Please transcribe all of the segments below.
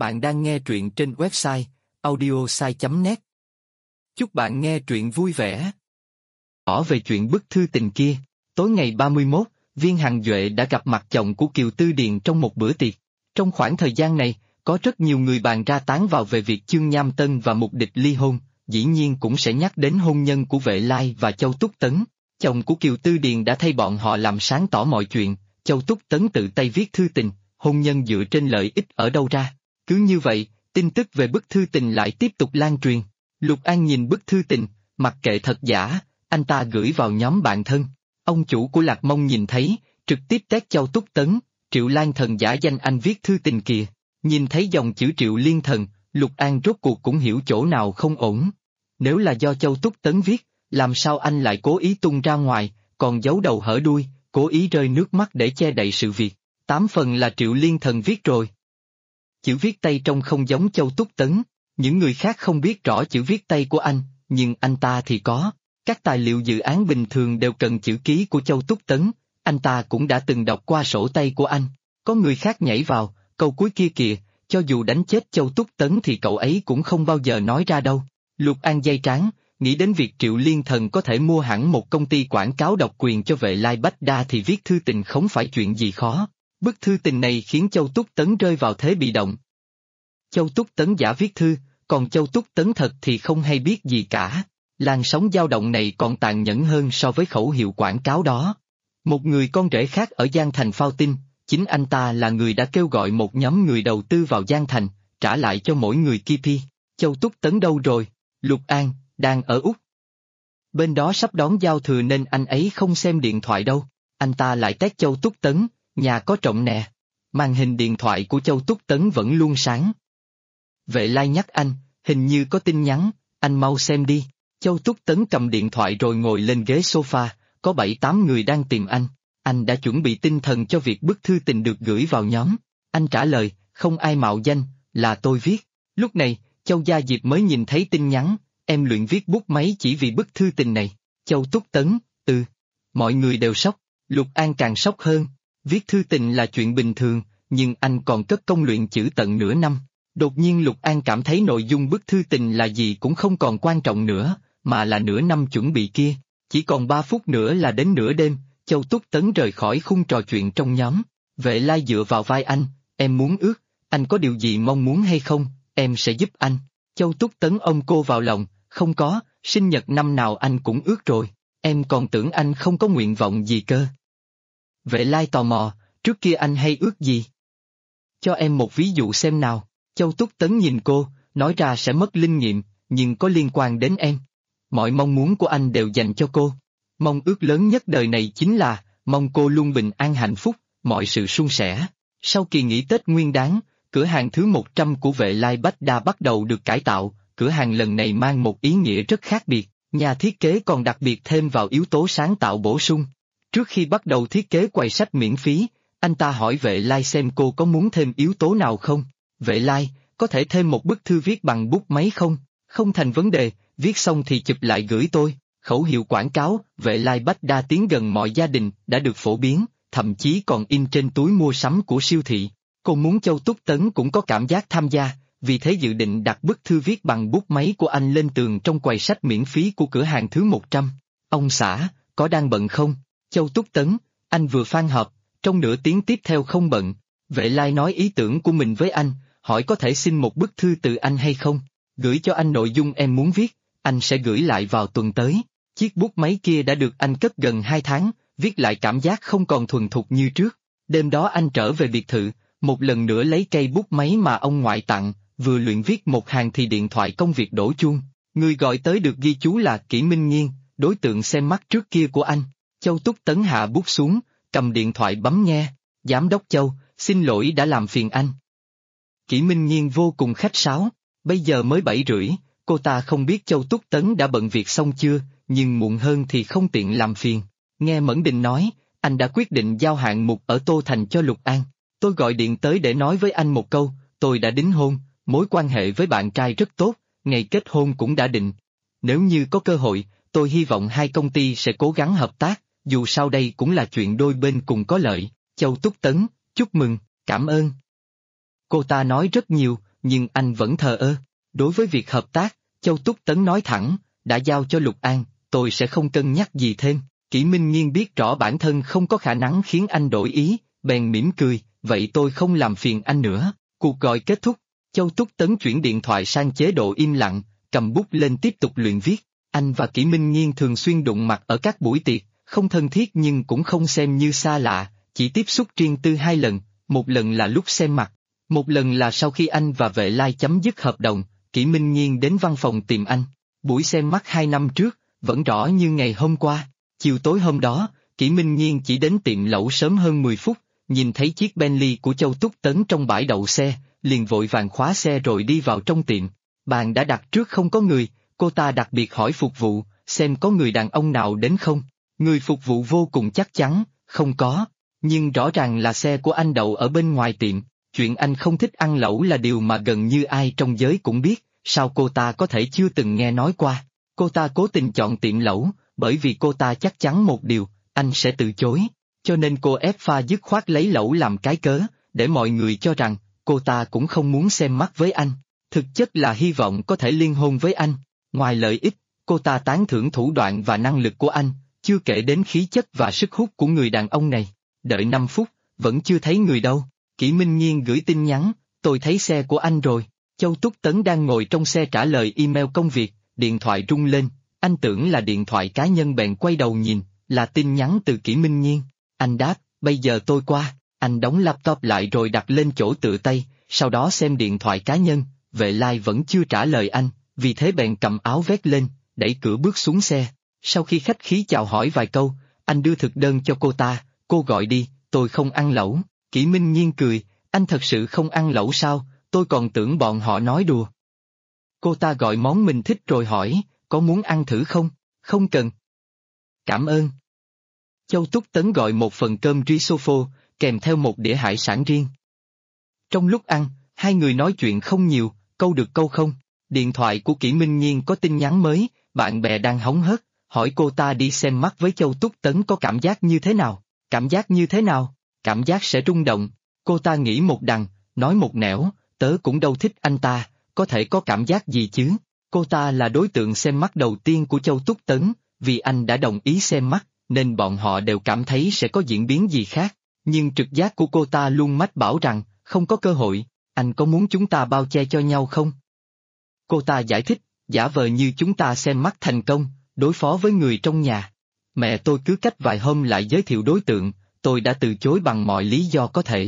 Bạn đang nghe truyện trên website audiosai.net. Chúc bạn nghe truyện vui vẻ. Về chuyện bức thư tình kia, tối ngày 31, Viên Hằng Duệ đã gặp mặt chồng của Kiều Tư Điền trong một bữa tiệc. Trong khoảng thời gian này, có rất nhiều người bàn ra tán vào về việc Chương Nham Tân và mục địch ly hôn, dĩ nhiên cũng sẽ nhắc đến hôn nhân của Vệ Lai và Châu Túc Tấn. Chồng của Kiều Tư Điền đã thay bọn họ làm sáng tỏ mọi chuyện, Châu Túc Tấn tự tay viết thư tình, hôn nhân dựa trên lợi ích ở đâu ra. Cứ như vậy, tin tức về bức thư tình lại tiếp tục lan truyền. Lục An nhìn bức thư tình, mặc kệ thật giả, anh ta gửi vào nhóm bạn thân. Ông chủ của Lạc Mông nhìn thấy, trực tiếp tét Châu Túc Tấn, Triệu Lan Thần giả danh anh viết thư tình kìa. Nhìn thấy dòng chữ Triệu Liên Thần, Lục An rốt cuộc cũng hiểu chỗ nào không ổn. Nếu là do Châu Túc Tấn viết, làm sao anh lại cố ý tung ra ngoài, còn giấu đầu hở đuôi, cố ý rơi nước mắt để che đậy sự việc. 8 phần là Triệu Liên Thần viết rồi. Chữ viết tay trông không giống Châu Túc Tấn, những người khác không biết rõ chữ viết tay của anh, nhưng anh ta thì có. Các tài liệu dự án bình thường đều cần chữ ký của Châu Túc Tấn, anh ta cũng đã từng đọc qua sổ tay của anh. Có người khác nhảy vào, câu cuối kia kìa, cho dù đánh chết Châu Túc Tấn thì cậu ấy cũng không bao giờ nói ra đâu. Lục An day trán, nghĩ đến việc Triệu Liên Thần có thể mua hẳn một công ty quảng cáo độc quyền cho Vệ Lai Bách Đa thì viết thư tình không phải chuyện gì khó. Bức thư tình này khiến Châu Túc Tấn rơi vào thế bị động. Châu Túc Tấn giả viết thư, còn Châu Túc Tấn thật thì không hay biết gì cả. Làn sóng dao động này còn tàn nhẫn hơn so với khẩu hiệu quảng cáo đó. Một người con rể khác ở Giang Thành phao tin, chính anh ta là người đã kêu gọi một nhóm người đầu tư vào Giang Thành, trả lại cho mỗi người Kipi. Châu Túc Tấn đâu rồi? Lục An, đang ở Úc. Bên đó sắp đón giao thừa nên anh ấy không xem điện thoại đâu. Anh ta lại tét Châu Túc Tấn, nhà có trộm nè. Màn hình điện thoại của Châu Túc Tấn vẫn luôn sáng. Vệ Lai nhắc anh, hình như có tin nhắn, anh mau xem đi. Châu Túc Tấn cầm điện thoại rồi ngồi lên ghế sofa, có 7-8 người đang tìm anh đã chuẩn bị tinh thần cho việc bức thư tình được gửi vào nhóm. Anh trả lời, không ai mạo danh, là tôi viết. Lúc này, Châu Gia Diệp mới nhìn thấy tin nhắn, em luyện viết bút máy chỉ vì bức thư tình này. Châu Túc Tấn, mọi người đều sốc, Lục An càng sốc hơn. Viết thư tình là chuyện bình thường, nhưng anh còn cất công luyện chữ tận nửa năm. Đột nhiên Lục An cảm thấy nội dung bức thư tình là gì cũng không còn quan trọng nữa, mà là nửa năm chuẩn bị kia. Chỉ còn 3 phút nữa là đến nửa đêm, Châu Túc Tấn rời khỏi khung trò chuyện trong nhóm. Vệ Lai dựa vào vai anh, em muốn ước, anh có điều gì mong muốn hay không, em sẽ giúp anh. Châu Túc Tấn ôm cô vào lòng, không có, sinh nhật năm nào anh cũng ước rồi, em còn tưởng anh không có nguyện vọng gì cơ. Vệ Lai tò mò, trước kia anh hay ước gì? Cho em một ví dụ xem nào. Châu Túc Tấn nhìn cô, nói ra sẽ mất linh nghiệm, nhưng có liên quan đến em. Mọi mong muốn của anh đều dành cho cô. Mong ước lớn nhất đời này chính là, mong cô luôn bình an hạnh phúc, mọi sự suôn sẻ. Sau kỳ nghỉ Tết Nguyên Đán, cửa hàng thứ 100 của Vệ Lai Bách Đa bắt đầu được cải tạo, cửa hàng lần này mang một ý nghĩa rất khác biệt, nhà thiết kế còn đặc biệt thêm vào yếu tố sáng tạo bổ sung. Trước khi bắt đầu thiết kế quầy sách miễn phí, anh ta hỏi Vệ Lai xem cô có muốn thêm yếu tố nào không. Vệ Lai, có thể thêm một bức thư viết bằng bút máy không? Không thành vấn đề, viết xong thì chụp lại gửi tôi. Khẩu hiệu quảng cáo Vệ Lai Bách Đa tiến gần mọi gia đình đã được phổ biến, thậm chí còn in trên túi mua sắm của siêu thị. Cô muốn Châu Túc Tấn cũng có cảm giác tham gia, vì thế dự định đặt bức thư viết bằng bút máy của anh lên tường trong quầy sách miễn phí của cửa hàng thứ 100. Ông xã, có đang bận không? Châu Túc Tấn, anh vừa fan họp, trong nửa tiếng tiếp theo không bận. Vệ Lai nói ý tưởng của mình với anh, hỏi có thể xin một bức thư từ anh hay không, gửi cho anh nội dung em muốn viết, anh sẽ gửi lại vào tuần tới. Chiếc bút máy kia đã được anh cất gần 2 tháng, viết lại cảm giác không còn thuần thục như trước. Đêm đó anh trở về biệt thự, một lần nữa lấy cây bút máy mà ông ngoại tặng, vừa luyện viết một hàng thì điện thoại công việc đổ chuông. Người gọi tới được ghi chú là Kỷ Minh Nghiên, đối tượng xem mắt trước kia của anh. Châu Túc Tấn hạ bút xuống, cầm điện thoại bấm nghe. Giám đốc Châu, xin lỗi đã làm phiền anh. Kỷ Minh Nghiên vô cùng khách sáo, bây giờ mới 7:30, cô ta không biết Châu Túc Tấn đã bận việc xong chưa, nhưng muộn hơn thì không tiện làm phiền. Nghe Mẫn Đình nói, anh đã quyết định giao hạng mục ở Tô Thành cho Lục An. Tôi gọi điện tới để nói với anh một câu, tôi đã đính hôn, mối quan hệ với bạn trai rất tốt, ngày kết hôn cũng đã định. Nếu như có cơ hội, tôi hy vọng hai công ty sẽ cố gắng hợp tác, dù sao đây cũng là chuyện đôi bên cùng có lợi. Châu Túc Tấn, chúc mừng, cảm ơn. Cô ta nói rất nhiều, nhưng anh vẫn thờ ơ. Đối với việc hợp tác, Châu Túc Tấn nói thẳng, đã giao cho Lục An, tôi sẽ không cân nhắc gì thêm. Kỷ Minh Nghiên biết rõ bản thân không có khả năng khiến anh đổi ý, bèn mỉm cười, vậy tôi không làm phiền anh nữa. Cuộc gọi kết thúc, Châu Túc Tấn chuyển điện thoại sang chế độ im lặng, cầm bút lên tiếp tục luyện viết. Anh và Kỷ Minh Nghiên thường xuyên đụng mặt ở các buổi tiệc, không thân thiết nhưng cũng không xem như xa lạ, chỉ tiếp xúc riêng tư 2 lần, một lần là lúc xem mặt, một lần là sau khi anh và Vệ Lai chấm dứt hợp đồng, Kỷ Minh Nghiên đến văn phòng tìm anh. Buổi xem mắt 2 năm trước, vẫn rõ như ngày hôm qua. Chiều tối hôm đó, Kỷ Minh Nghiên chỉ đến tiệm lẩu sớm hơn 10 phút, nhìn thấy chiếc Bentley của Châu Túc Tấn trong bãi đậu xe, liền vội vàng khóa xe rồi đi vào trong tiệm. Bàn đã đặt trước không có người, cô ta đặc biệt hỏi phục vụ, xem có người đàn ông nào đến không. Người phục vụ vô cùng chắc chắn, không có, nhưng rõ ràng là xe của anh đậu ở bên ngoài tiệm. Chuyện anh không thích ăn lẩu là điều mà gần như ai trong giới cũng biết, sao cô ta có thể chưa từng nghe nói qua. Cô ta cố tình chọn tiệm lẩu, bởi vì cô ta chắc chắn một điều, anh sẽ từ chối. Cho nên cô ép pha dứt khoát lấy lẩu làm cái cớ, để mọi người cho rằng, cô ta cũng không muốn xem mắt với anh. Thực chất là hy vọng có thể liên hôn với anh. Ngoài lợi ích, cô ta tán thưởng thủ đoạn và năng lực của anh, chưa kể đến khí chất và sức hút của người đàn ông này. Đợi 5 phút, vẫn chưa thấy người đâu. Kỷ Minh Nghiên gửi tin nhắn, tôi thấy xe của anh rồi. Châu Túc Tấn đang ngồi trong xe trả lời email công việc, điện thoại rung lên, anh tưởng là điện thoại cá nhân bèn quay đầu nhìn, là tin nhắn từ Kỷ Minh Nghiên. Anh đáp, bây giờ tôi qua, anh đóng laptop lại rồi đặt lên chỗ tựa tay, sau đó xem điện thoại cá nhân, Vệ Lai vẫn chưa trả lời anh, vì thế bèn cầm áo vét lên, đẩy cửa bước xuống xe. Sau khi khách khí chào hỏi vài câu, anh đưa thực đơn cho cô ta, cô gọi đi, tôi không ăn lẩu. Kỷ Minh Nghiên cười, anh thật sự không ăn lẩu sao, tôi còn tưởng bọn họ nói đùa. Cô ta gọi món mình thích rồi hỏi, có muốn ăn thử không? Không cần. Cảm ơn. Châu Túc Tấn gọi một phần cơm risotto, kèm theo một đĩa hải sản riêng. Trong lúc ăn, hai người nói chuyện không nhiều, câu được câu không. Điện thoại của Kỷ Minh Nghiên có tin nhắn mới, bạn bè đang hóng hớt, hỏi cô ta đi xem mắt với Châu Túc Tấn có cảm giác như thế nào. Cảm giác như thế nào? Cảm giác sẽ rung động. Cô ta nghĩ một đằng, nói một nẻo, tớ cũng đâu thích anh ta, có thể có cảm giác gì chứ. Cô ta là đối tượng xem mắt đầu tiên của Châu Túc Tấn, vì anh đã đồng ý xem mắt, nên bọn họ đều cảm thấy sẽ có diễn biến gì khác. Nhưng trực giác của cô ta luôn mách bảo rằng, không có cơ hội, anh có muốn chúng ta bao che cho nhau không? Cô ta giải thích, giả vờ như chúng ta xem mắt thành công, đối phó với người trong nhà. Mẹ tôi cứ cách vài hôm lại giới thiệu đối tượng, tôi đã từ chối bằng mọi lý do có thể.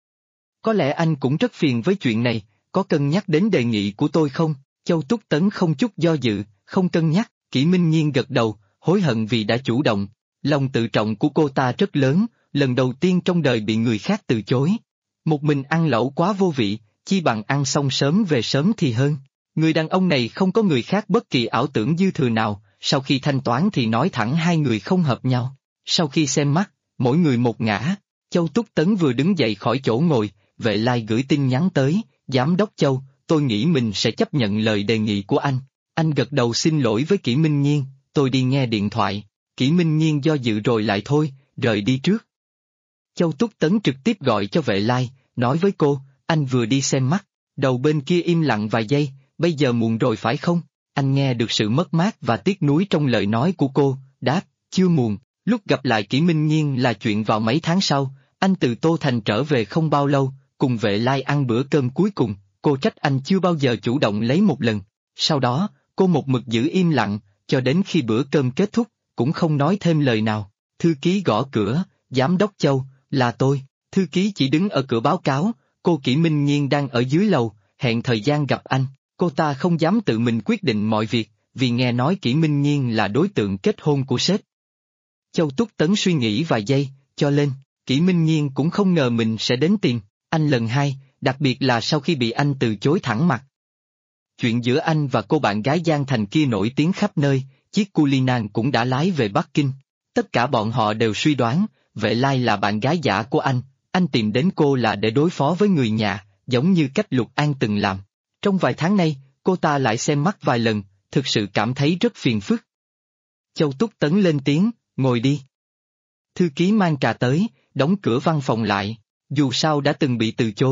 Có lẽ anh cũng rất phiền với chuyện này, có cân nhắc đến đề nghị của tôi không? Châu Túc Tấn không chút do dự, không cân nhắc, Kỷ Minh Nghiên gật đầu, hối hận vì đã chủ động. Lòng tự trọng của cô ta rất lớn, lần đầu tiên trong đời bị người khác từ chối. Một mình ăn lẩu quá vô vị, chi bằng ăn xong sớm về sớm thì hơn. Người đàn ông này không có người khác bất kỳ ảo tưởng dư thừa nào, sau khi thanh toán thì nói thẳng hai người không hợp nhau. Sau khi xem mắt, mỗi người một ngã, Châu Túc Tấn vừa đứng dậy khỏi chỗ ngồi, Vệ Lai gửi tin nhắn tới, Giám đốc Châu, tôi nghĩ mình sẽ chấp nhận lời đề nghị của anh. Anh gật đầu xin lỗi với Kỷ Minh Nghiên, tôi đi nghe điện thoại. Kỷ Minh Nghiên do dự rồi lại thôi, rời đi trước. Châu Túc Tấn trực tiếp gọi cho Vệ Lai, nói với cô, anh vừa đi xem mắt. Đầu bên kia im lặng vài giây, bây giờ muộn rồi phải không? Anh nghe được sự mất mát và tiếc nuối trong lời nói của cô, đáp, chưa muộn. Lúc gặp lại Kỷ Minh Nghiên là chuyện vào mấy tháng sau, anh từ Tô Thành trở về không bao lâu, cùng Vệ Lai ăn bữa cơm cuối cùng, cô trách anh chưa bao giờ chủ động lấy một lần. Sau đó, cô một mực giữ im lặng, cho đến khi bữa cơm kết thúc, cũng không nói thêm lời nào. Thư ký gõ cửa, Giám đốc Châu, là tôi. Thư ký chỉ đứng ở cửa báo cáo, cô Kỷ Minh Nghiên đang ở dưới lầu, hẹn thời gian gặp anh. Cô ta không dám tự mình quyết định mọi việc, vì nghe nói Kỷ Minh Nghiên là đối tượng kết hôn của sếp. Châu Túc Tấn suy nghĩ vài giây, cho lên, Kỷ Minh Nghiên cũng không ngờ mình sẽ đến tìm anh lần hai, đặc biệt là sau khi bị anh từ chối thẳng mặt. Chuyện giữa anh và cô bạn gái Giang Thành kia nổi tiếng khắp nơi, chiếc Cullinan cũng đã lái về Bắc Kinh. Tất cả bọn họ đều suy đoán, Vệ Lai là bạn gái giả của anh tìm đến cô là để đối phó với người nhà, giống như cách Lục An từng làm. Trong vài tháng nay, cô ta lại xem mắt vài lần, thực sự cảm thấy rất phiền phức. Châu Túc Tấn lên tiếng, ngồi đi. Thư ký mang trà tới, đóng cửa văn phòng lại, dù sao đã từng bị từ chối,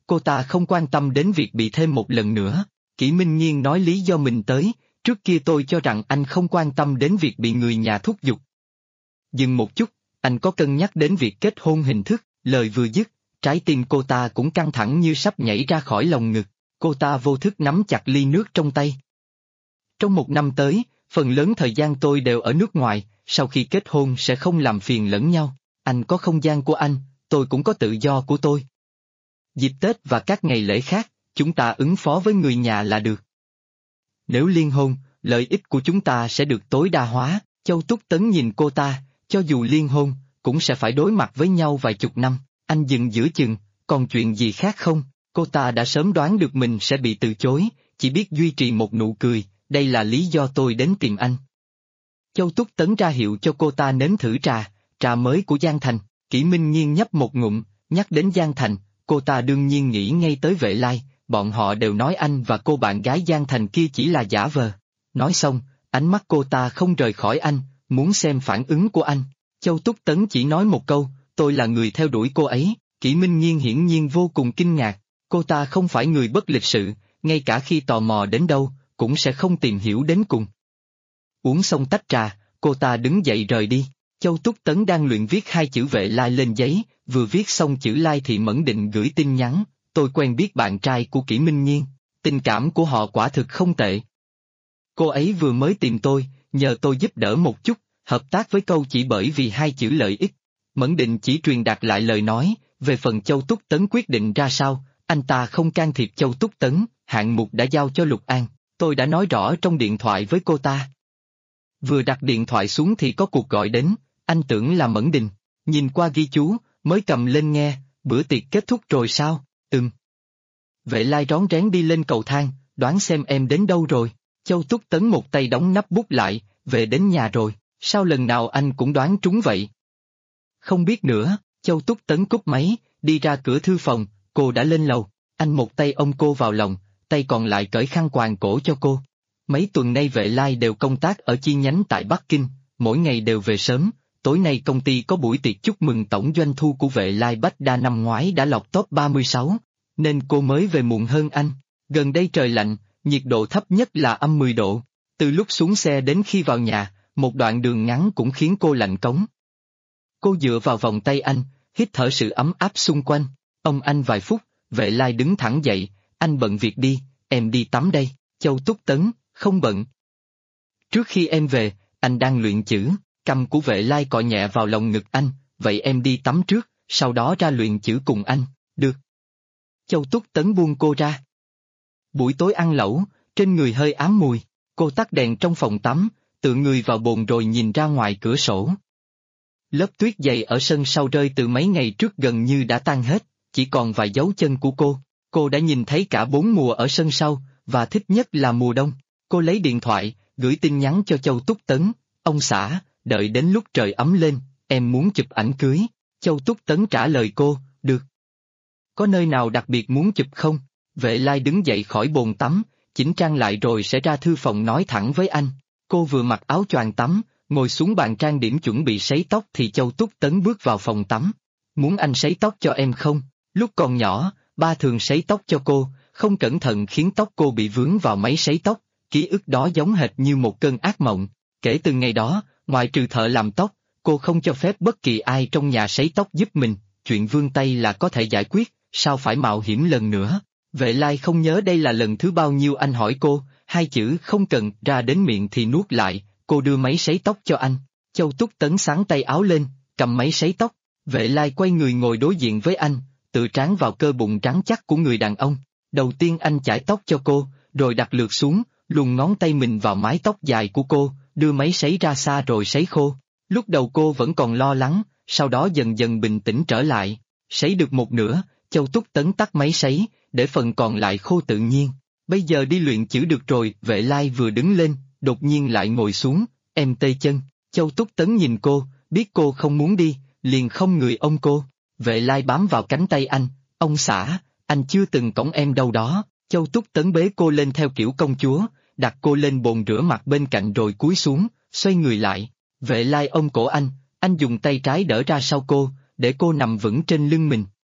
cô ta không quan tâm đến việc bị thêm một lần nữa. Kỷ Minh Nhiên nói lý do mình tới, trước kia tôi cho rằng anh không quan tâm đến việc bị người nhà thúc giục. Dừng một chút, anh có cân nhắc đến việc kết hôn hình thức, lời vừa dứt, trái tim cô ta cũng căng thẳng như sắp nhảy ra khỏi lồng ngực, cô ta vô thức nắm chặt ly nước trong tay. Trong 1 năm tới, phần lớn thời gian tôi đều ở nước ngoài, sau khi kết hôn sẽ không làm phiền lẫn nhau, anh có không gian của anh, tôi cũng có tự do của tôi. Dịp Tết và các ngày lễ khác, chúng ta ứng phó với người nhà là được. Nếu liên hôn, lợi ích của chúng ta sẽ được tối đa hóa. Châu Túc Tấn nhìn cô ta, cho dù liên hôn, cũng sẽ phải đối mặt với nhau vài chục năm. Anh dừng giữa chừng, còn chuyện gì khác không? Cô ta đã sớm đoán được mình sẽ bị từ chối, chỉ biết duy trì một nụ cười, đây là lý do tôi đến tìm anh. Châu Túc Tấn ra hiệu cho cô ta nếm thử trà mới của Giang Thành. Kỷ Minh Nhiên nhấp một ngụm, nhắc đến Giang Thành, cô ta đương nhiên nghĩ ngay tới Vệ Lai, bọn họ đều nói anh và cô bạn gái Giang Thành kia chỉ là giả vờ. Nói xong, ánh mắt cô ta không rời khỏi anh, muốn xem phản ứng của anh. Châu Túc Tấn chỉ nói một câu, tôi là người theo đuổi cô ấy. Kỷ Minh Nhiên hiển nhiên vô cùng kinh ngạc, cô ta không phải người bất lịch sự, ngay cả khi tò mò đến đâu, cũng sẽ không tìm hiểu đến cùng. Uống xong tách trà, cô ta đứng dậy rời đi. Châu Túc Tấn đang luyện viết 2 chữ Vệ Lai lên giấy, vừa viết xong chữ Lai thì Mẫn định gửi tin nhắn, tôi quen biết bạn trai của Kỷ Minh Nhiên, tình cảm của họ quả thực không tệ. Cô ấy vừa mới tìm tôi, nhờ tôi giúp đỡ một chút, hợp tác với câu chỉ bởi vì 2 chữ lợi ích. Mẫn định chỉ truyền đạt lại lời nói, về phần Châu Túc Tấn quyết định ra sao, anh ta không can thiệp Châu Túc Tấn, hạng mục đã giao cho Lục An, tôi đã nói rõ trong điện thoại với cô ta. Vừa đặt điện thoại xuống thì có cuộc gọi đến, anh tưởng là Mẫn Đình, nhìn qua ghi chú, mới cầm lên nghe, bữa tiệc kết thúc rồi sao? Vệ Lai rón rén đi lên cầu thang, đoán xem em đến đâu rồi. Châu Túc Tấn một tay đóng nắp bút lại, về đến nhà rồi, sao lần nào anh cũng đoán trúng vậy? Không biết nữa, Châu Túc Tấn cúp máy, đi ra cửa thư phòng, cô đã lên lầu, anh một tay ôm cô vào lòng, tay còn lại cởi khăn quàng cổ cho cô. Mấy tuần nay Vệ Lai đều công tác ở chi nhánh tại Bắc Kinh, mỗi ngày đều về sớm, tối nay công ty có buổi tiệc chúc mừng tổng doanh thu của Vệ Lai Bách Đa năm ngoái đã lọt top 36, nên cô mới về muộn hơn anh. Gần đây trời lạnh, nhiệt độ thấp nhất là âm 10 độ, từ lúc xuống xe đến khi vào nhà, một đoạn đường ngắn cũng khiến cô lạnh cống. Cô dựa vào vòng tay anh, hít thở sự ấm áp xung quanh, anh vài phút, Vệ Lai đứng thẳng dậy, anh bận việc đi, em đi tắm đây. Châu Túc Tấn, không bận. Trước khi em về, anh đang luyện chữ, cầm của Vệ Lai cọ nhẹ vào lòng ngực anh, vậy em đi tắm trước, sau đó ra luyện chữ cùng anh, được. Châu Túc Tấn buông cô ra. Buổi tối ăn lẩu, trên người hơi ám mùi, cô tắt đèn trong phòng tắm, tựa người vào bồn rồi nhìn ra ngoài cửa sổ. Lớp tuyết dày ở sân sau rơi từ mấy ngày trước gần như đã tan hết, chỉ còn vài dấu chân của cô đã nhìn thấy cả 4 mùa ở sân sau, và thích nhất là mùa đông. Cô lấy điện thoại, gửi tin nhắn cho Châu Túc Tấn, ông xã, đợi đến lúc trời ấm lên, em muốn chụp ảnh cưới. Châu Túc Tấn trả lời cô, được. Có nơi nào đặc biệt muốn chụp không? Vệ Lai đứng dậy khỏi bồn tắm, chỉnh trang lại rồi sẽ ra thư phòng nói thẳng với anh. Cô vừa mặc áo choàng tắm, ngồi xuống bàn trang điểm chuẩn bị sấy tóc thì Châu Túc Tấn bước vào phòng tắm. Muốn anh sấy tóc cho em không? Lúc còn nhỏ, ba thường sấy tóc cho cô, không cẩn thận khiến tóc cô bị vướng vào máy sấy tóc, ký ức đó giống hệt như một cơn ác mộng. Kể từ ngày đó, ngoại trừ thợ làm tóc, cô không cho phép bất kỳ ai trong nhà sấy tóc giúp mình, chuyện vươn tay là có thể giải quyết, sao phải mạo hiểm lần nữa. Vệ Lai không nhớ đây là lần thứ bao nhiêu anh hỏi cô, 2 chữ không cần ra đến miệng thì nuốt lại, cô đưa máy sấy tóc cho anh. Châu Túc Tấn xắn tay áo lên, cầm máy sấy tóc, Vệ Lai quay người ngồi đối diện với anh, tự trán vào cơ bụng trắng chắc của người đàn ông. Đầu tiên anh chải tóc cho cô, rồi đặt lượt xuống, luồn ngón tay mình vào mái tóc dài của cô, đưa máy sấy ra xa rồi sấy khô. Lúc đầu cô vẫn còn lo lắng, sau đó dần dần bình tĩnh trở lại. Sấy được một nửa, Châu Túc Tấn tắt máy sấy, để phần còn lại khô tự nhiên. Bây giờ đi luyện chữ được rồi. Vệ Lai vừa đứng lên, đột nhiên lại ngồi xuống, em tê chân. Châu Túc Tấn nhìn cô, biết cô không muốn đi, liền không người ôm cô. Vệ Lai bám vào cánh tay anh, ông xã, anh chưa từng cõng em đâu đó. Châu Túc Tấn bế cô lên theo kiểu công chúa, đặt cô lên bồn rửa mặt bên cạnh rồi cúi xuống, xoay người lại. Vệ Lai ôm cổ anh dùng tay trái đỡ ra sau cô, để cô nằm vững trên lưng mình.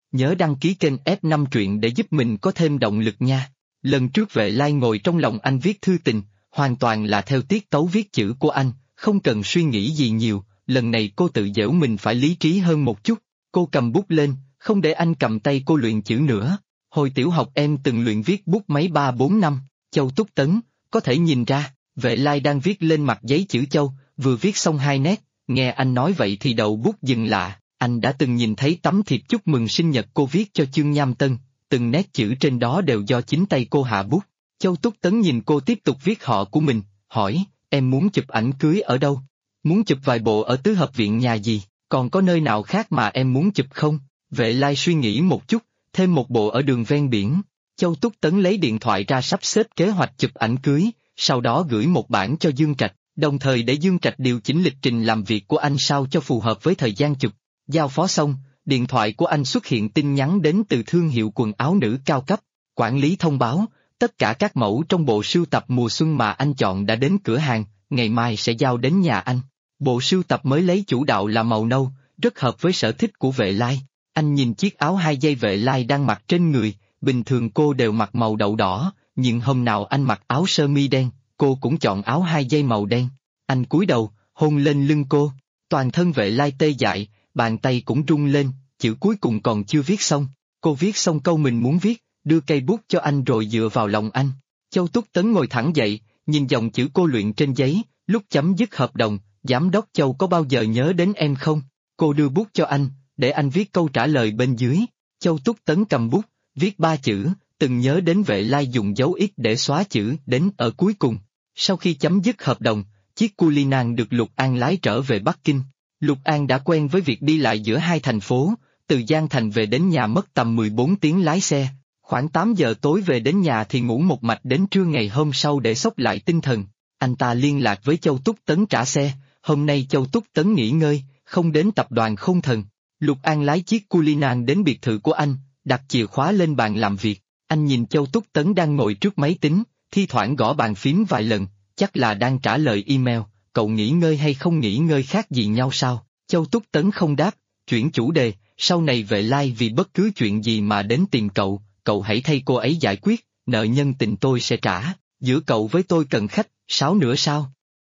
nhớ đăng ký kênh F5 truyện để giúp mình có thêm động lực nha. Lần trước Vệ Lai ngồi trong lòng anh viết thư tình, hoàn toàn là theo tiết tấu viết chữ của anh, không cần suy nghĩ gì nhiều, lần này cô tự giễu mình phải lý trí hơn một chút, cô cầm bút lên, không để anh cầm tay cô luyện chữ nữa. Hồi tiểu học em từng luyện viết bút máy 3-4 năm, Châu Túc Tấn, có thể nhìn ra, Vệ Lai đang viết lên mặt giấy chữ Châu, vừa viết xong 2 nét, nghe anh nói vậy thì đầu bút dừng lạ, anh đã từng nhìn thấy tấm thiệp chúc mừng sinh nhật cô viết cho Chương Nham Tân, từng nét chữ trên đó đều do chính tay cô hạ bút. Châu Túc Tấn nhìn cô tiếp tục viết họ của mình, hỏi, em muốn chụp ảnh cưới ở đâu? Muốn chụp vài bộ ở tứ hợp viện nhà gì, còn có nơi nào khác mà em muốn chụp không? Vệ Lai suy nghĩ một chút, thêm một bộ ở đường ven biển. Châu Túc Tấn lấy điện thoại ra sắp xếp kế hoạch chụp ảnh cưới, sau đó gửi một bản cho Dương Trạch, đồng thời để Dương Trạch điều chỉnh lịch trình làm việc của anh sao cho phù hợp với thời gian chụp. Giao phó xong, điện thoại của anh xuất hiện tin nhắn đến từ thương hiệu quần áo nữ cao cấp, quản lý thông báo, tất cả các mẫu trong bộ sưu tập mùa xuân mà anh chọn đã đến cửa hàng, ngày mai sẽ giao đến nhà anh. Bộ sưu tập mới lấy chủ đạo là màu nâu, rất hợp với sở thích của Vệ Lai. Anh nhìn chiếc áo 2 dây Vệ Lai đang mặc trên người, bình thường cô đều mặc màu đậu đỏ, nhưng hôm nào anh mặc áo sơ mi đen, cô cũng chọn áo 2 dây màu đen. Anh cúi đầu, hôn lên lưng cô, toàn thân Vệ Lai tê dại, bàn tay cũng run lên, chữ cuối cùng còn chưa viết xong. Cô viết xong câu mình muốn viết, đưa cây bút cho anh rồi dựa vào lòng anh. Châu Túc Tấn ngồi thẳng dậy, nhìn dòng chữ cô luyện trên giấy, lúc chấm dứt hợp đồng, giám đốc Châu có bao giờ nhớ đến em không? Cô đưa bút cho anh, để anh viết câu trả lời bên dưới. Châu Túc Tấn cầm bút, viết 3 chữ, từng nhớ đến Vệ Lai dùng dấu X để xóa chữ đến ở cuối cùng. Sau khi chấm dứt hợp đồng, chiếc Cullinan được Lục An lái trở về Bắc Kinh. Lục An đã quen với việc đi lại giữa hai thành phố, từ Giang Thành về đến nhà mất tầm 14 tiếng lái xe. Khoảng 8 giờ tối về đến nhà thì ngủ một mạch đến trưa ngày hôm sau để xốc lại tinh thần. Anh ta liên lạc với Châu Túc Tấn trả xe, hôm nay Châu Túc Tấn nghỉ ngơi, không đến tập đoàn Không Thần. Lục An lái chiếc Cullinan đến biệt thự của anh, đặt chìa khóa lên bàn làm việc. Anh nhìn Châu Túc Tấn đang ngồi trước máy tính, thi thoảng gõ bàn phím vài lần, chắc là đang trả lời email. Cậu nghỉ ngơi hay không nghỉ ngơi khác gì nhau sao? Châu Túc Tấn không đáp, chuyển chủ đề, sau này Vệ Lai vì bất cứ chuyện gì mà đến tìm cậu, cậu hãy thay cô ấy giải quyết, nợ nhân tình tôi sẽ trả, giữa cậu với tôi cần khách, sáo nữa sao?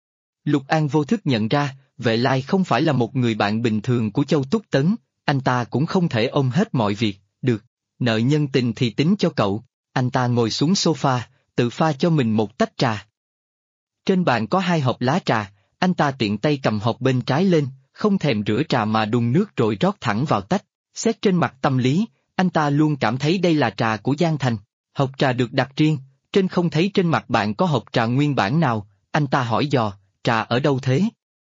Lục An vô thức nhận ra, Vệ Lai không phải là một người bạn bình thường của Châu Túc Tấn, anh ta cũng không thể ôm hết mọi việc, được, nợ nhân tình thì tính cho cậu. Anh ta ngồi xuống sofa, tự pha cho mình một tách trà. Trên bàn có 2 hộp lá trà, anh ta tiện tay cầm hộp bên trái lên, không thèm rửa trà mà đun nước rồi rót thẳng vào tách. Xét trên mặt tâm lý, anh ta luôn cảm thấy đây là trà của Giang Thành. Hộp trà được đặt riêng, trên không thấy trên mặt bạn có hộp trà nguyên bản nào, anh ta hỏi dò, trà ở đâu thế?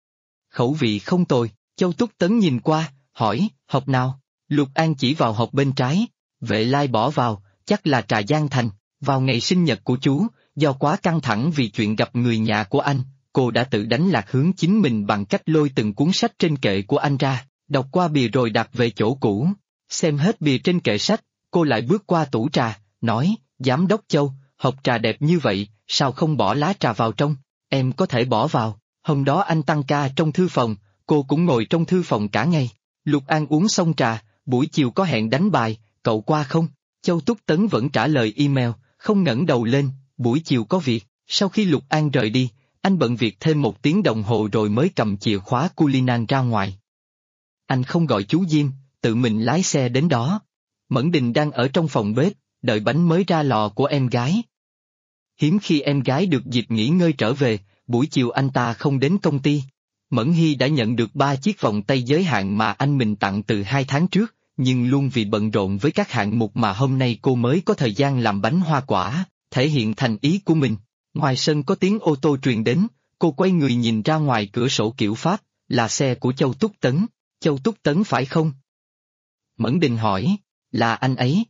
Khẩu vị không tồi, Châu Túc Tấn nhìn qua, hỏi, hộp nào? Lục An chỉ vào hộp bên trái, Vệ Lai bỏ vào, chắc là trà Giang Thành, vào ngày sinh nhật của chú, do quá căng thẳng vì chuyện gặp người nhà của anh, cô đã tự đánh lạc hướng chính mình bằng cách lôi từng cuốn sách trên kệ của anh ra, đọc qua bìa rồi đặt về chỗ cũ. Xem hết bìa trên kệ sách, cô lại bước qua tủ trà, nói, Giám đốc Châu, hộp trà đẹp như vậy, sao không bỏ lá trà vào trong? Em có thể bỏ vào. Hôm đó anh tăng ca trong thư phòng, cô cũng ngồi trong thư phòng cả ngày. Lục An uống xong trà, buổi chiều có hẹn đánh bài, cậu qua không? Châu Túc Tấn vẫn trả lời email, không ngẩng đầu lên, buổi chiều có việc. Sau khi Lục An rời đi, anh bận việc thêm 1 tiếng đồng hồ rồi mới cầm chìa khóa Cullinan ra ngoài. Anh không gọi chú Diêm, tự mình lái xe đến đó. Mẫn Đình đang ở trong phòng bếp, đợi bánh mới ra lò của em gái. Hiếm khi em gái được dịp nghỉ ngơi trở về, buổi chiều anh ta không đến công ty. Mẫn Hy đã nhận được 3 chiếc vòng tay giới hạn mà anh mình tặng từ 2 tháng trước, nhưng luôn vì bận rộn với các hạng mục mà hôm nay cô mới có thời gian làm bánh hoa quả, thể hiện thành ý của mình. Ngoài sân có tiếng ô tô truyền đến, cô quay người nhìn ra ngoài cửa sổ kiểu Pháp, là xe của Châu Túc Tấn. Châu Túc Tấn phải không? Mẫn Đình hỏi, là anh ấy.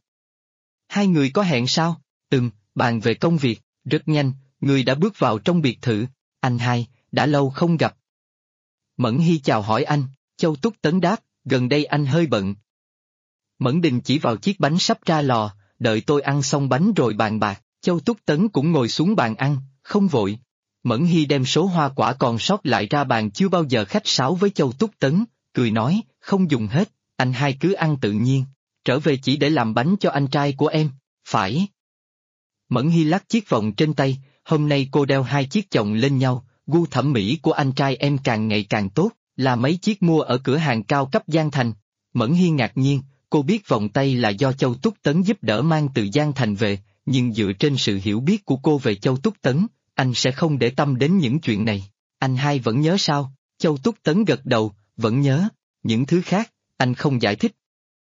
2 người có hẹn sao? Bàn về công việc, rất nhanh, người đã bước vào trong biệt thự. Anh hai, đã lâu không gặp. Mẫn Hy chào hỏi anh, Châu Túc Tấn đáp, gần đây anh hơi bận. Mẫn Đình chỉ vào chiếc bánh sắp ra lò, đợi tôi ăn xong bánh rồi bàn bạc. Châu Túc Tấn cũng ngồi xuống bàn ăn, không vội. Mẫn Hy đem số hoa quả còn sót lại ra bàn chưa bao giờ khách sáo với Châu Túc Tấn, cười nói, không dùng hết, anh hai cứ ăn tự nhiên. trở về chỉ để làm bánh cho anh trai của em, phải. Mẫn Hy lắc chiếc vòng trên tay, hôm nay cô đeo hai chiếc chồng lên nhau, gu thẩm mỹ của anh trai em càng ngày càng tốt, là mấy chiếc mua ở cửa hàng cao cấp Giang Thành. Mẫn Hy ngạc nhiên, cô biết vòng tay là do Châu Túc Tấn giúp đỡ mang từ Giang Thành về, nhưng dựa trên sự hiểu biết của cô về Châu Túc Tấn, anh sẽ không để tâm đến những chuyện này. Anh hai vẫn nhớ sao? Châu Túc Tấn gật đầu, vẫn nhớ, những thứ khác, anh không giải thích.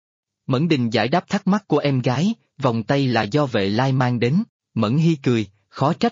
Mẫn Đình giải đáp thắc mắc của em gái, vòng tay là do Vệ Lai mang đến, Mẫn Hy cười, khó trách.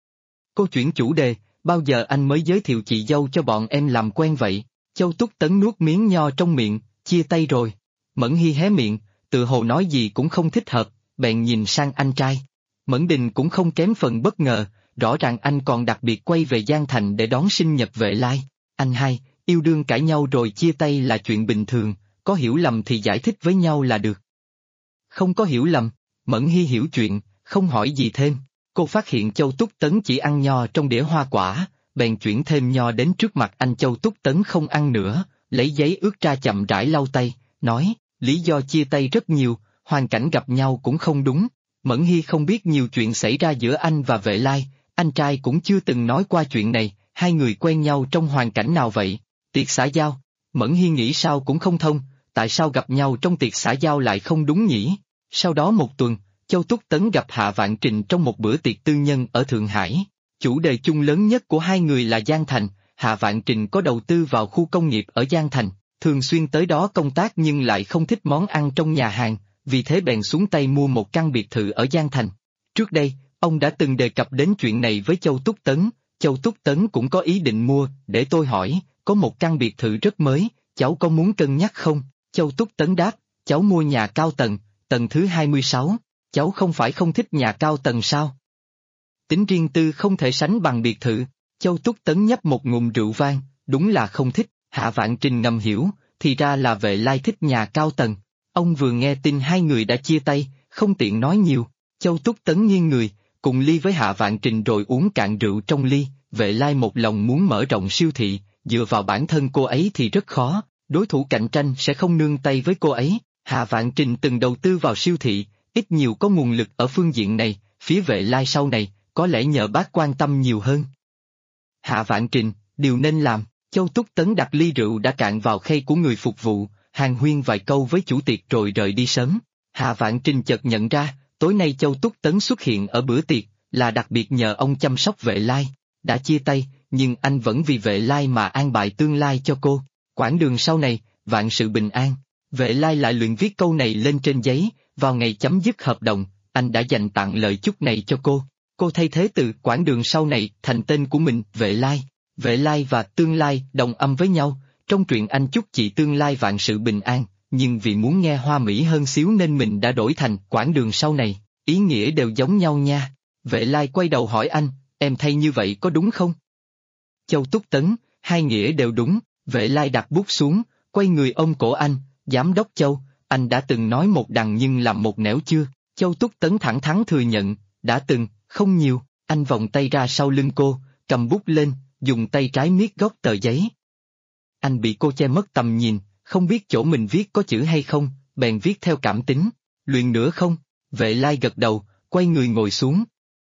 Cô chuyển chủ đề, bao giờ anh mới giới thiệu chị dâu cho bọn em làm quen vậy? Châu Túc Tấn nuốt miếng nho trong miệng, chia tay rồi. Mẫn Hy hé miệng, tự hồ nói gì cũng không thích hợp, bèn nhìn sang anh trai. Mẫn Đình cũng không kém phần bất ngờ, rõ ràng anh còn đặc biệt quay về Giang Thành để đón sinh nhật Vệ Lai. Anh hai, yêu đương cãi nhau rồi chia tay là chuyện bình thường, có hiểu lầm thì giải thích với nhau là được. Không có hiểu lầm, Mẫn Hy hiểu chuyện, không hỏi gì thêm. Cô phát hiện Châu Túc Tấn chỉ ăn nho trong đĩa hoa quả, bèn chuyển thêm nho đến trước mặt anh. Châu Túc Tấn không ăn nữa, lấy giấy ướt ra chậm rãi lau tay, nói, lý do chia tay rất nhiều, hoàn cảnh gặp nhau cũng không đúng. Mẫn Hy không biết nhiều chuyện xảy ra giữa anh và Vệ Lai, anh trai cũng chưa từng nói qua chuyện này, hai người quen nhau trong hoàn cảnh nào vậy? Tiệc xã giao, Mẫn Hy nghĩ sao cũng không thông, tại sao gặp nhau trong tiệc xã giao lại không đúng nhỉ? Sau đó một tuần, Châu Túc Tấn gặp Hạ Vạn Trình trong một bữa tiệc tư nhân ở Thượng Hải. Chủ đề chung lớn nhất của hai người là Giang Thành, Hạ Vạn Trình có đầu tư vào khu công nghiệp ở Giang Thành, thường xuyên tới đó công tác nhưng lại không thích món ăn trong nhà hàng, vì thế bèn xuống tay mua một căn biệt thự ở Giang Thành. Trước đây, ông đã từng đề cập đến chuyện này với Châu Túc Tấn, Châu Túc Tấn cũng có ý định mua, để tôi hỏi, có một căn biệt thự rất mới, cháu có muốn cân nhắc không? Châu Túc Tấn đáp, cháu mua nhà cao tầng, tầng thứ 26, cháu không phải không thích nhà cao tầng sao? Tính riêng tư không thể sánh bằng biệt thự. Châu Túc Tấn nhấp một ngụm rượu vang, đúng là không thích. Hạ Vạn Trình ngầm hiểu, thì ra là Vệ Lai thích nhà cao tầng. Ông vừa nghe tin hai người đã chia tay, không tiện nói nhiều. Châu Túc Tấn nghiêng người, cùng ly với Hạ Vạn Trình rồi uống cạn rượu trong ly. Vệ Lai một lòng muốn mở rộng siêu thị, dựa vào bản thân cô ấy thì rất khó, đối thủ cạnh tranh sẽ không nương tay với cô ấy. Hạ Vạn Trình từng đầu tư vào siêu thị, ít nhiều có nguồn lực ở phương diện này, phía Vệ Lai sau này, có lẽ nhờ bác quan tâm nhiều hơn. Hạ Vạn Trình, điều nên làm. Châu Túc Tấn đặt ly rượu đã cạn vào khay của người phục vụ, hàn huyên vài câu với chủ tiệc rồi rời đi sớm. Hạ Vạn Trình chợt nhận ra, tối nay Châu Túc Tấn xuất hiện ở bữa tiệc, là đặc biệt nhờ ông chăm sóc Vệ Lai. Đã chia tay, nhưng anh vẫn vì Vệ Lai mà an bài tương lai cho cô. Quãng đường sau này, vạn sự bình an. Vệ Lai lại luyện viết câu này lên trên giấy, vào ngày chấm dứt hợp đồng, anh đã dành tặng lời chúc này cho cô. Cô thay thế từ quãng đường sau này thành tên của mình, Vệ Lai. Vệ Lai và tương lai đồng âm với nhau, trong truyện anh chúc chị tương lai vạn sự bình an, nhưng vì muốn nghe hoa mỹ hơn xíu nên mình đã đổi thành quãng đường sau này, ý nghĩa đều giống nhau nha. Vệ Lai quay đầu hỏi anh, em thay như vậy có đúng không? Châu Túc Tấn, hai nghĩa đều đúng. Vệ Lai đặt bút xuống, quay người ôm cổ anh, giám đốc Châu, anh đã từng nói một đằng nhưng làm một nẻo chưa? Châu Túc Tấn thẳng thắn thừa nhận, đã từng, không nhiều. Anh vòng tay ra sau lưng cô, cầm bút lên, dùng tay trái miết góc tờ giấy. Anh bị cô che mất tầm nhìn, không biết chỗ mình viết có chữ hay không, bèn viết theo cảm tính. Luyện nữa không? Vệ Lai gật đầu, quay người ngồi xuống.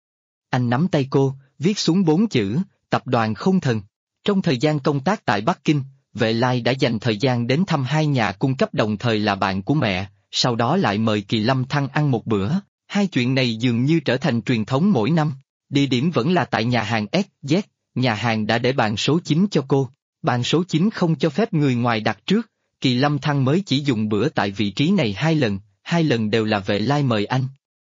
Anh nắm tay cô, viết xuống 4 chữ, tập đoàn Không Thần. Trong thời gian công tác tại Bắc Kinh, Vệ Lai đã dành thời gian đến thăm hai nhà cung cấp đồng thời là bạn của mẹ, sau đó lại mời Kỳ Lâm Thăng ăn một bữa. Hai chuyện này dường như trở thành truyền thống mỗi năm. Địa điểm vẫn là tại nhà hàng SZ, nhà hàng đã để bàn số 9 cho cô. Bàn số 9 không cho phép người ngoài đặt trước, Kỳ Lâm Thăng mới chỉ dùng bữa tại vị trí này 2 lần đều là Vệ Lai mời anh.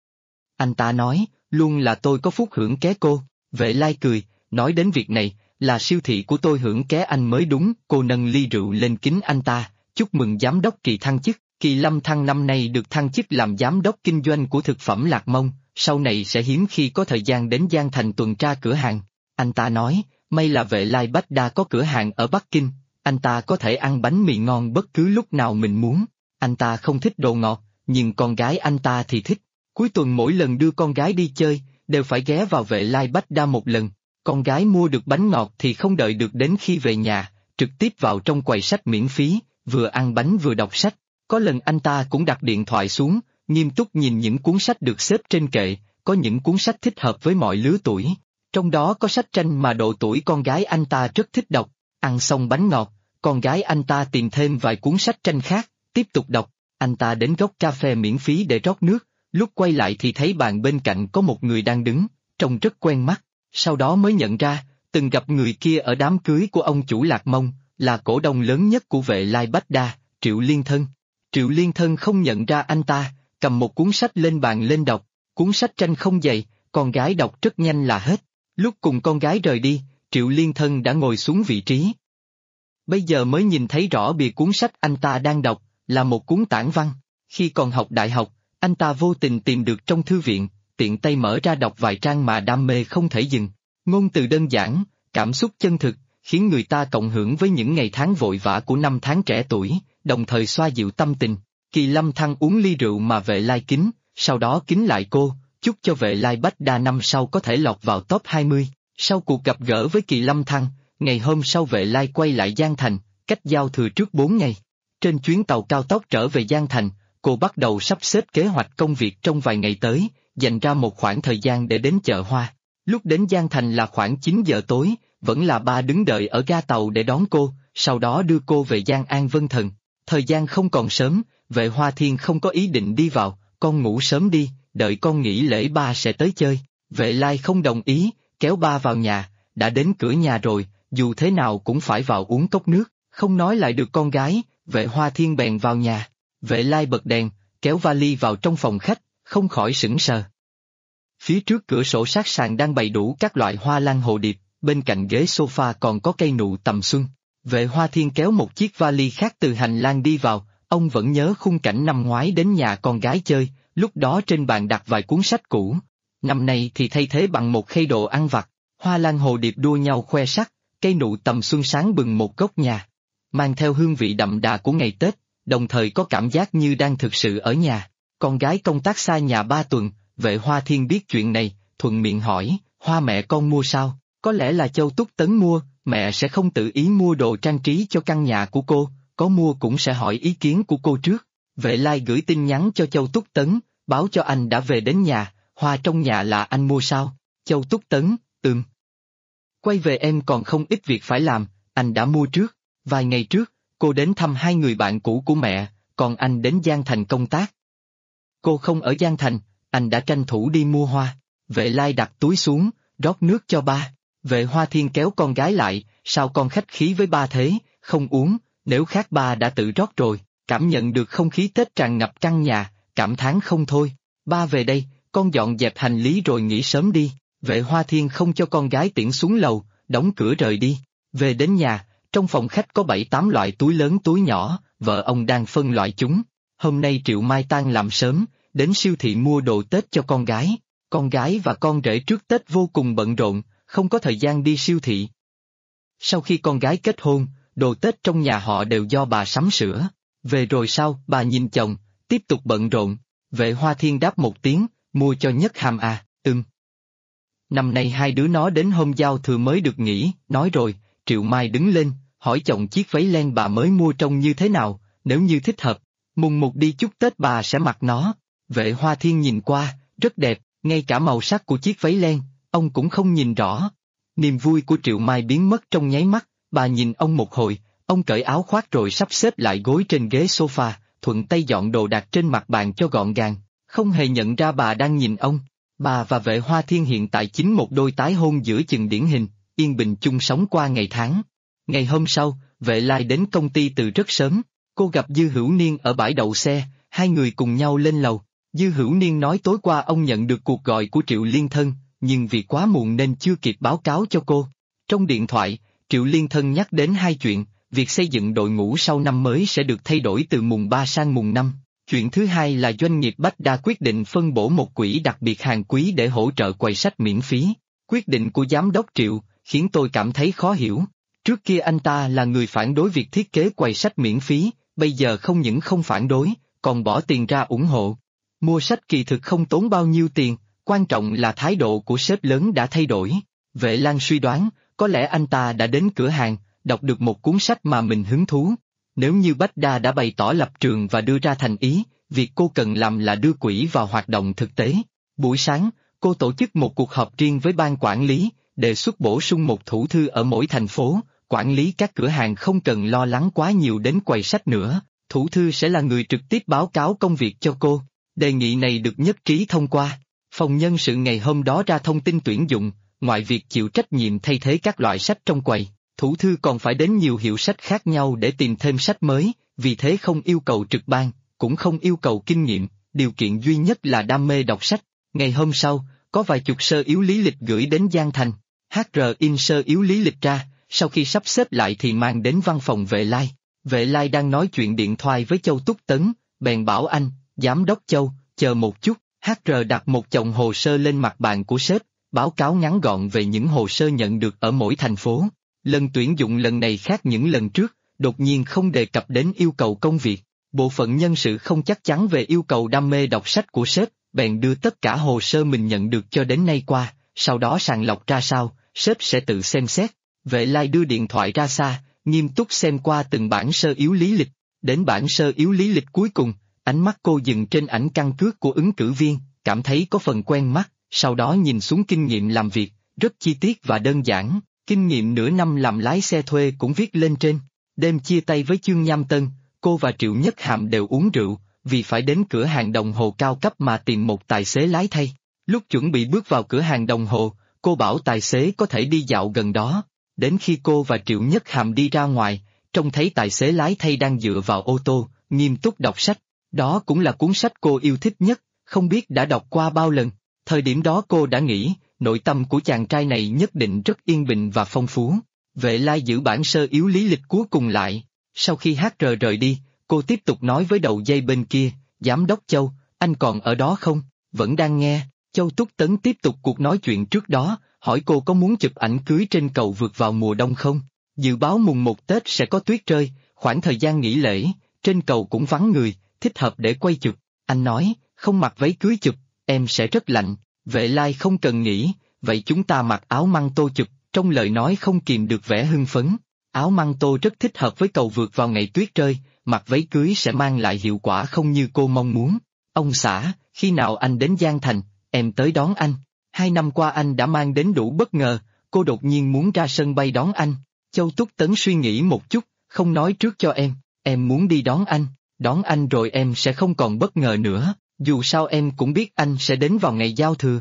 Anh ta nói, luôn là tôi có phúc hưởng ké cô. Vệ Lai cười, nói đến việc này, là siêu thị của tôi hưởng ké anh mới đúng. Cô nâng ly rượu lên kính anh ta, chúc mừng giám đốc Kỳ thăng chức. Kỳ Lâm Thăng năm nay được thăng chức làm giám đốc kinh doanh của thực phẩm Lạc Mông, sau này sẽ hiếm khi có thời gian đến Giang Thành tuần tra cửa hàng. Anh ta nói, may là Vệ Lai Bách Đa có cửa hàng ở Bắc Kinh, anh ta có thể ăn bánh mì ngon bất cứ lúc nào mình muốn. Anh ta không thích đồ ngọt, nhưng con gái anh ta thì thích. Cuối tuần mỗi lần đưa con gái đi chơi, đều phải ghé vào Vệ Lai Bách Đa một lần. Con gái mua được bánh ngọt thì không đợi được đến khi về nhà, trực tiếp vào trong quầy sách miễn phí, vừa ăn bánh vừa đọc sách. Có lần anh ta cũng đặt điện thoại xuống, nghiêm túc nhìn những cuốn sách được xếp trên kệ, có những cuốn sách thích hợp với mọi lứa tuổi. Trong đó có sách tranh mà độ tuổi con gái anh ta rất thích đọc. Ăn xong bánh ngọt, con gái anh ta tìm thêm vài cuốn sách tranh khác, tiếp tục đọc. Anh ta đến góc cà phê miễn phí để rót nước, lúc quay lại thì thấy bàn bên cạnh có một người đang đứng, trông rất quen mắt. Sau đó mới nhận ra, từng gặp người kia ở đám cưới của ông chủ Lạc Mông, là cổ đông lớn nhất của Vệ Lai Bách Đa, Triệu Liên Thân. Triệu Liên Thân không nhận ra anh ta, cầm một cuốn sách lên bàn lên đọc, cuốn sách tranh không dày, con gái đọc rất nhanh là hết. Lúc cùng con gái rời đi, Triệu Liên Thân đã ngồi xuống vị trí. Bây giờ mới nhìn thấy rõ bìa cuốn sách anh ta đang đọc, là một cuốn tản văn. Khi còn học đại học, anh ta vô tình tìm được trong thư viện, tiện tay mở ra đọc vài trang mà đam mê không thể dừng. Ngôn từ đơn giản, cảm xúc chân thực, khiến người ta cộng hưởng với những ngày tháng vội vã của năm tháng trẻ tuổi, đồng thời xoa dịu tâm tình. Kỳ Lâm Thăng uống ly rượu mà Vệ Lai kính, sau đó kính lại cô, chúc cho Vệ Lai Bách Đa năm sau có thể lọt vào top 20. Sau cuộc gặp gỡ với Kỳ Lâm Thăng, ngày hôm sau Vệ Lai quay lại Giang Thành, cách giao thừa trước 4 ngày. Trên chuyến tàu cao tốc trở về Giang Thành, cô bắt đầu sắp xếp kế hoạch công việc trong vài ngày tới, dành ra một khoảng thời gian để đến chợ hoa. Lúc đến Giang Thành là khoảng 9 giờ tối, vẫn là ba đứng đợi ở ga tàu để đón cô, sau đó đưa cô về Giang An Vân Thần. Thời gian không còn sớm, Vệ Hoa Thiên không có ý định đi vào, con ngủ sớm đi, đợi con nghỉ lễ ba sẽ tới chơi. Vệ Lai không đồng ý, kéo ba vào nhà, đã đến cửa nhà rồi, dù thế nào cũng phải vào uống cốc nước, không nói lại được con gái, Vệ Hoa Thiên bèn vào nhà. Vệ Lai bật đèn, kéo vali vào trong phòng khách, không khỏi sững sờ. Phía trước cửa sổ sát sàn đang bày đủ các loại hoa lan hồ điệp, bên cạnh ghế sofa còn có cây nụ tầm xuân. Vệ Hoa Thiên kéo một chiếc vali khác từ hành lang đi vào, ông vẫn nhớ khung cảnh năm ngoái đến nhà con gái chơi, lúc đó trên bàn đặt vài cuốn sách cũ. Năm nay thì thay thế bằng một khay đồ ăn vặt, hoa lan hồ điệp đua nhau khoe sắc, cây nụ tầm xuân sáng bừng một góc nhà. Mang theo hương vị đậm đà của ngày Tết, đồng thời có cảm giác như đang thực sự ở nhà. Con gái công tác xa nhà 3 tuần, Vệ Hoa Thiên biết chuyện này, thuận miệng hỏi, hoa mẹ con mua sao? Có lẽ là Châu Túc Tấn mua, mẹ sẽ không tự ý mua đồ trang trí cho căn nhà của cô, có mua cũng sẽ hỏi ý kiến của cô trước. Vệ Lai gửi tin nhắn cho Châu Túc Tấn, báo cho anh đã về đến nhà, hoa trong nhà là anh mua sao? Châu Túc Tấn, quay về em còn không ít việc phải làm, anh đã mua trước. Vài ngày trước, cô đến thăm 2 người bạn cũ của mẹ, còn anh đến Giang Thành công tác. Cô không ở Giang Thành, anh đã tranh thủ đi mua hoa. Vệ Lai đặt túi xuống, rót nước cho ba. Vệ Hoa Thiên kéo con gái lại, sao con khách khí với ba thế, không uống, nếu khác ba đã tự rót rồi. Cảm nhận được không khí Tết tràn ngập căn nhà, cảm thán không thôi. Ba về đây, con dọn dẹp hành lý rồi nghỉ sớm đi. Vệ Hoa Thiên không cho con gái tiễn xuống lầu, đóng cửa rời đi. Về đến nhà, trong phòng khách có 7-8 loại túi lớn túi nhỏ, vợ ông đang phân loại chúng. Hôm nay Triệu Mai Tang làm sớm, đến siêu thị mua đồ Tết cho con gái. Con gái và con rể trước Tết vô cùng bận rộn, không có thời gian đi siêu thị. Sau khi con gái kết hôn, đồ Tết trong nhà họ đều do bà sắm sửa. Về rồi sau, bà nhìn chồng, tiếp tục bận rộn. Vệ Hoa Thiên đáp một tiếng, mua cho Nhất Hàm à, Năm nay 2 đứa nó đến hôm giao thừa mới được nghỉ, nói rồi, Triệu Mai đứng lên, hỏi chồng chiếc váy len bà mới mua trông như thế nào, nếu như thích hợp, mùng 1 đi chúc Tết bà sẽ mặc nó. Vệ Hoa Thiên nhìn qua, rất đẹp, ngay cả màu sắc của chiếc váy len, ông cũng không nhìn rõ. Niềm vui của Triệu Mai biến mất trong nháy mắt, bà nhìn ông một hồi, ông cởi áo khoác rồi sắp xếp lại gối trên ghế sofa, thuận tay dọn đồ đạc trên mặt bàn cho gọn gàng, không hề nhận ra bà đang nhìn ông. Bà và Vệ Hoa Thiên hiện tại chính một đôi tái hôn giữa chừng điển hình, yên bình chung sống qua ngày tháng. Ngày hôm sau, Vệ Lai đến công ty từ rất sớm, cô gặp Dư Hữu Niên ở bãi đậu xe, hai người cùng nhau lên lầu. Dư Hữu Niên nói tối qua ông nhận được cuộc gọi của Triệu Liên Thân, nhưng vì quá muộn nên chưa kịp báo cáo cho cô. Trong điện thoại, Triệu Liên Thân nhắc đến 2 chuyện, việc xây dựng đội ngũ sau năm mới sẽ được thay đổi từ mùng 3 sang mùng 5. Chuyện thứ hai là doanh nghiệp Bách Đa quyết định phân bổ một quỹ đặc biệt hàng quý để hỗ trợ quầy sách miễn phí. Quyết định của giám đốc Triệu khiến tôi cảm thấy khó hiểu. Trước kia anh ta là người phản đối việc thiết kế quầy sách miễn phí, bây giờ không những không phản đối, còn bỏ tiền ra ủng hộ. Mua sách kỳ thực không tốn bao nhiêu tiền, quan trọng là thái độ của sếp lớn đã thay đổi. Vệ Lan suy đoán, có lẽ anh ta đã đến cửa hàng, đọc được một cuốn sách mà mình hứng thú. Nếu như Bách Đa đã bày tỏ lập trường và đưa ra thành ý, việc cô cần làm là đưa quỹ vào hoạt động thực tế. Buổi sáng, cô tổ chức một cuộc họp riêng với ban quản lý, đề xuất bổ sung một thủ thư ở mỗi thành phố, quản lý các cửa hàng không cần lo lắng quá nhiều đến quầy sách nữa, thủ thư sẽ là người trực tiếp báo cáo công việc cho cô. Đề nghị này được nhất trí thông qua. Phòng nhân sự ngày hôm đó ra thông tin tuyển dụng, ngoài việc chịu trách nhiệm thay thế các loại sách trong quầy, thủ thư còn phải đến nhiều hiệu sách khác nhau để tìm thêm sách mới, vì thế không yêu cầu trực ban, cũng không yêu cầu kinh nghiệm, điều kiện duy nhất là đam mê đọc sách. Ngày hôm sau, có vài chục sơ yếu lý lịch gửi đến Giang Thành. HR in sơ yếu lý lịch ra, sau khi sắp xếp lại thì mang đến văn phòng Vệ Lai. Vệ Lai đang nói chuyện điện thoại với Châu Túc Tấn, bèn bảo anh, Giám đốc Châu, chờ một chút. HR đặt một chồng hồ sơ lên mặt bàn của sếp, báo cáo ngắn gọn về những hồ sơ nhận được ở mỗi thành phố. Lần tuyển dụng lần này khác những lần trước, đột nhiên không đề cập đến yêu cầu công việc. Bộ phận nhân sự không chắc chắn về yêu cầu đam mê đọc sách của sếp, bèn đưa tất cả hồ sơ mình nhận được cho đến nay qua, sau đó sàng lọc ra sao, sếp sẽ tự xem xét. Vệ Lai đưa điện thoại ra xa, nghiêm túc xem qua từng bản sơ yếu lý lịch. Đến bản sơ yếu lý lịch cuối cùng, ánh mắt cô dừng trên ảnh căn cước của ứng cử viên, cảm thấy có phần quen mắt, sau đó nhìn xuống kinh nghiệm làm việc, rất chi tiết và đơn giản, kinh nghiệm nửa năm làm lái xe thuê cũng viết lên trên. Đêm chia tay với Chương Nham Tân, cô và Triệu Nhất Hàm đều uống rượu, vì phải đến cửa hàng đồng hồ cao cấp mà tìm một tài xế lái thay. Lúc chuẩn bị bước vào cửa hàng đồng hồ, cô bảo tài xế có thể đi dạo gần đó. Đến khi cô và Triệu Nhất Hàm đi ra ngoài, trông thấy tài xế lái thay đang dựa vào ô tô, nghiêm túc đọc sách. Đó cũng là cuốn sách cô yêu thích nhất, không biết đã đọc qua bao lần. Thời điểm đó cô đã nghĩ, nội tâm của chàng trai này nhất định rất yên bình và phong phú. Vệ Lai giữ bản sơ yếu lý lịch cuối cùng lại. Sau khi HR rời đi, cô tiếp tục nói với đầu dây bên kia, Giám đốc Châu, anh còn ở đó không? Vẫn đang nghe. Châu Túc Tấn tiếp tục cuộc nói chuyện trước đó, hỏi cô có muốn chụp ảnh cưới trên cầu vượt vào mùa đông không? Dự báo mùng 1 Tết sẽ có tuyết rơi, khoảng thời gian nghỉ lễ, trên cầu cũng vắng người, thích hợp để quay chụp. Anh nói, không mặc váy cưới chụp, em sẽ rất lạnh. Vệ Lai không cần nghĩ, vậy chúng ta mặc áo măng tô chụp, trong lời nói không kìm được vẻ hưng phấn. Áo măng tô rất thích hợp với cầu vượt vào ngày tuyết rơi, mặc váy cưới sẽ mang lại hiệu quả không như cô mong muốn. Ông xã, khi nào anh đến Giang Thành, em tới đón anh. 2 năm qua anh đã mang đến đủ bất ngờ, cô đột nhiên muốn ra sân bay đón anh. Châu Túc Tấn suy nghĩ một chút, không nói trước cho em muốn đi đón anh rồi em sẽ không còn bất ngờ nữa, dù sao em cũng biết anh sẽ đến vào ngày giao thừa.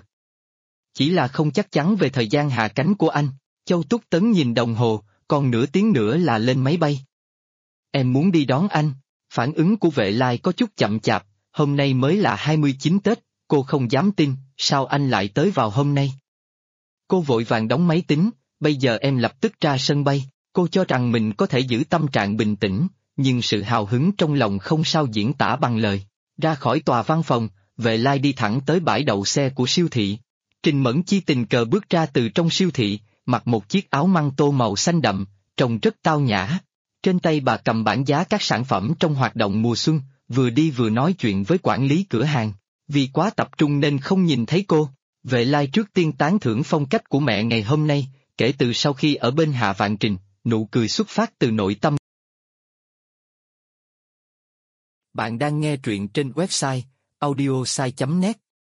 Chỉ là không chắc chắn về thời gian hạ cánh của anh. Châu Túc Tấn nhìn đồng hồ, còn nửa tiếng nữa là lên máy bay. Em muốn đi đón anh. Phản ứng của Vệ Lai có chút chậm chạp, hôm nay mới là 29 Tết, cô không dám tin, sao anh lại tới vào hôm nay? Cô vội vàng đóng máy tính, bây giờ em lập tức ra sân bay. Cô cho rằng mình có thể giữ tâm trạng bình tĩnh, nhưng sự hào hứng trong lòng không sao diễn tả bằng lời. Ra khỏi tòa văn phòng, Vệ Lai đi thẳng tới bãi đậu xe của siêu thị. Trình Mẫn Chi tình cờ bước ra từ trong siêu thị, mặc một chiếc áo măng tô màu xanh đậm, trông rất tao nhã. Trên tay bà cầm bảng giá các sản phẩm trong hoạt động mùa xuân, vừa đi vừa nói chuyện với quản lý cửa hàng. Vì quá tập trung nên không nhìn thấy cô. Vệ Lai trước tiên tán thưởng phong cách của mẹ ngày hôm nay, kể từ sau khi ở bên Hạ Vạn Trình, nụ cười xuất phát từ nội tâm. Bạn đang nghe truyện trên website audiosai.net.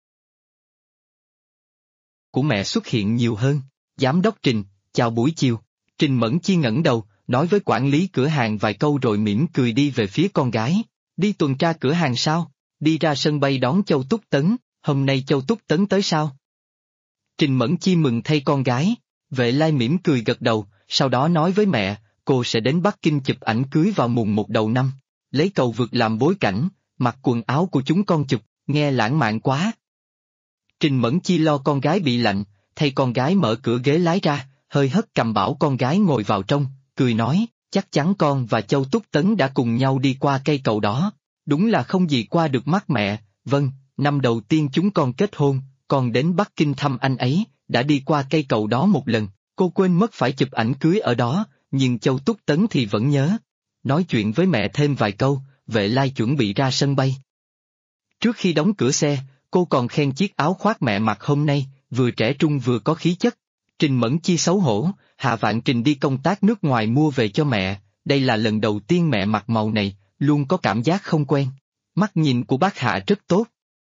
Của mẹ xuất hiện nhiều hơn. Giám đốc Trình, chào buổi chiều. Trình Mẫn Chi ngẩng đầu, nói với quản lý cửa hàng vài câu rồi mỉm cười đi về phía con gái. Đi tuần tra cửa hàng sao? Đi ra sân bay đón Châu Túc Tấn, hôm nay Châu Túc Tấn tới sao? Trình Mẫn Chi mừng thay con gái. Vệ Lai mỉm cười gật đầu, sau đó nói với mẹ, cô sẽ đến Bắc Kinh chụp ảnh cưới vào mùng 1 đầu năm. Lấy cầu vượt làm bối cảnh, mặc quần áo của chúng con chụp, nghe lãng mạn quá. Trình Mẫn Chi lo con gái bị lạnh, thay con gái mở cửa ghế lái ra, hơi hất cầm bảo con gái ngồi vào trong, cười nói, chắc chắn con và Châu Túc Tấn đã cùng nhau đi qua cây cầu đó. Đúng là không gì qua được mắt mẹ. Vâng, năm đầu tiên chúng con kết hôn, con đến Bắc Kinh thăm anh ấy, đã đi qua cây cầu đó một lần, cô quên mất phải chụp ảnh cưới ở đó, nhưng Châu Túc Tấn thì vẫn nhớ. Nói chuyện với mẹ thêm vài câu, Vệ Lai chuẩn bị ra sân bay. Trước khi đóng cửa xe, cô còn khen chiếc áo khoác mẹ mặc hôm nay, vừa trẻ trung vừa có khí chất. Trình Mẫn Chi xấu hổ, Hạ Vạn Trình đi công tác nước ngoài mua về cho mẹ, đây là lần đầu tiên mẹ mặc màu này, luôn có cảm giác không quen. Mắt nhìn của bác Hạ rất tốt.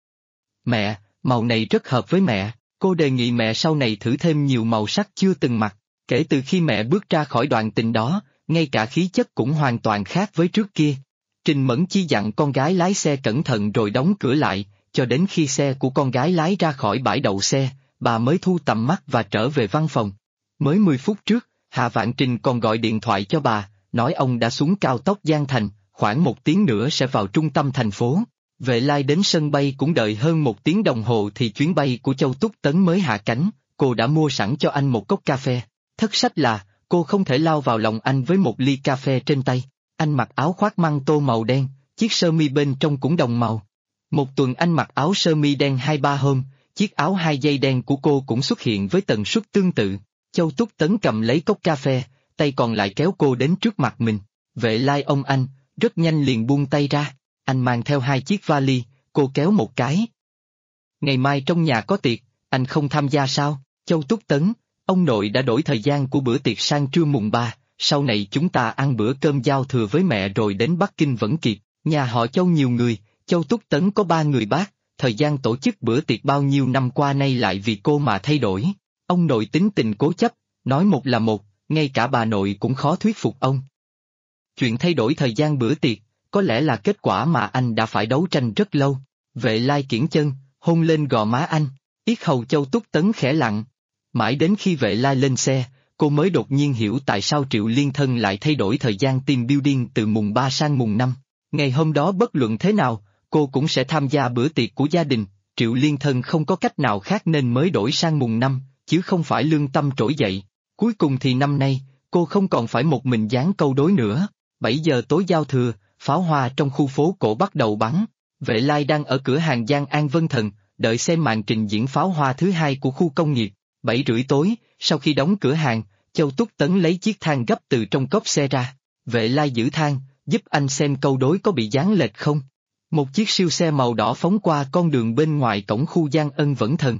Mẹ, màu này rất hợp với mẹ, cô đề nghị mẹ sau này thử thêm nhiều màu sắc chưa từng mặc. Kể từ khi mẹ bước ra khỏi đoạn tình đó, ngay cả khí chất cũng hoàn toàn khác với trước kia. Trình Mẫn Chi dặn con gái lái xe cẩn thận rồi đóng cửa lại, cho đến khi xe của con gái lái ra khỏi bãi đậu xe, bà mới thu tầm mắt và trở về văn phòng. Mới 10 phút trước, Hạ Vạn Trình còn gọi điện thoại cho bà, nói ông đã xuống cao tốc Giang Thành, khoảng 1 tiếng nữa sẽ vào trung tâm thành phố. Vệ Lai đến sân bay cũng đợi hơn 1 tiếng đồng hồ thì chuyến bay của Châu Túc Tấn mới hạ cánh, cô đã mua sẵn cho anh một cốc cà phê. Thất sách là, cô không thể lao vào lòng anh với một ly cà phê trên tay. Anh mặc áo khoác măng tô màu đen, chiếc sơ mi bên trong cũng đồng màu. Một tuần anh mặc áo sơ mi đen 2-3 hôm, chiếc áo 2 dây đen của cô cũng xuất hiện với tần suất tương tự. Châu Túc Tấn cầm lấy cốc cà phê, tay còn lại kéo cô đến trước mặt mình. Vệ Lai ông anh, rất nhanh liền buông tay ra. Anh mang theo 2 chiếc vali, cô kéo một cái. Ngày mai trong nhà có tiệc, anh không tham gia sao? Châu Túc Tấn, ông nội đã đổi thời gian của bữa tiệc sang trưa mùng 3, sau này chúng ta ăn bữa cơm giao thừa với mẹ rồi đến Bắc Kinh vẫn kịp. Nhà họ Châu nhiều người, Châu Túc Tấn có 3 người bác, thời gian tổ chức bữa tiệc bao nhiêu năm qua nay lại vì cô mà thay đổi. Ông nội tính tình cố chấp, nói một là một, ngay cả bà nội cũng khó thuyết phục ông. Chuyện thay đổi thời gian bữa tiệc, có lẽ là kết quả mà anh đã phải đấu tranh rất lâu. Vệ Lai kiễng chân, hôn lên gò má anh, yết hầu Châu Túc Tấn khẽ lặng. Mãi đến khi Vệ Lai lên xe, cô mới đột nhiên hiểu tại sao Triệu Liên Thân lại thay đổi thời gian team building từ mùng 3 sang mùng 5. Ngày hôm đó bất luận thế nào, cô cũng sẽ tham gia bữa tiệc của gia đình, Triệu Liên Thân không có cách nào khác nên mới đổi sang mùng 5, chứ không phải lương tâm trỗi dậy. Cuối cùng thì năm nay, cô không còn phải một mình dán câu đối nữa. 7 giờ tối giao thừa, pháo hoa trong khu phố cổ bắt đầu bắn. Vệ Lai đang ở cửa hàng Giang An Vân Thần, đợi xem màn trình diễn pháo hoa thứ 2 của khu công nghiệp. 7 rưỡi tối, sau khi đóng cửa hàng, Châu Túc Tấn lấy chiếc thang gấp từ trong cốp xe ra. Vệ Lai giữ thang, giúp anh xem câu đối có bị dán lệch không. Một chiếc siêu xe màu đỏ phóng qua con đường bên ngoài cổng khu Giang Ân Vẫn Thần.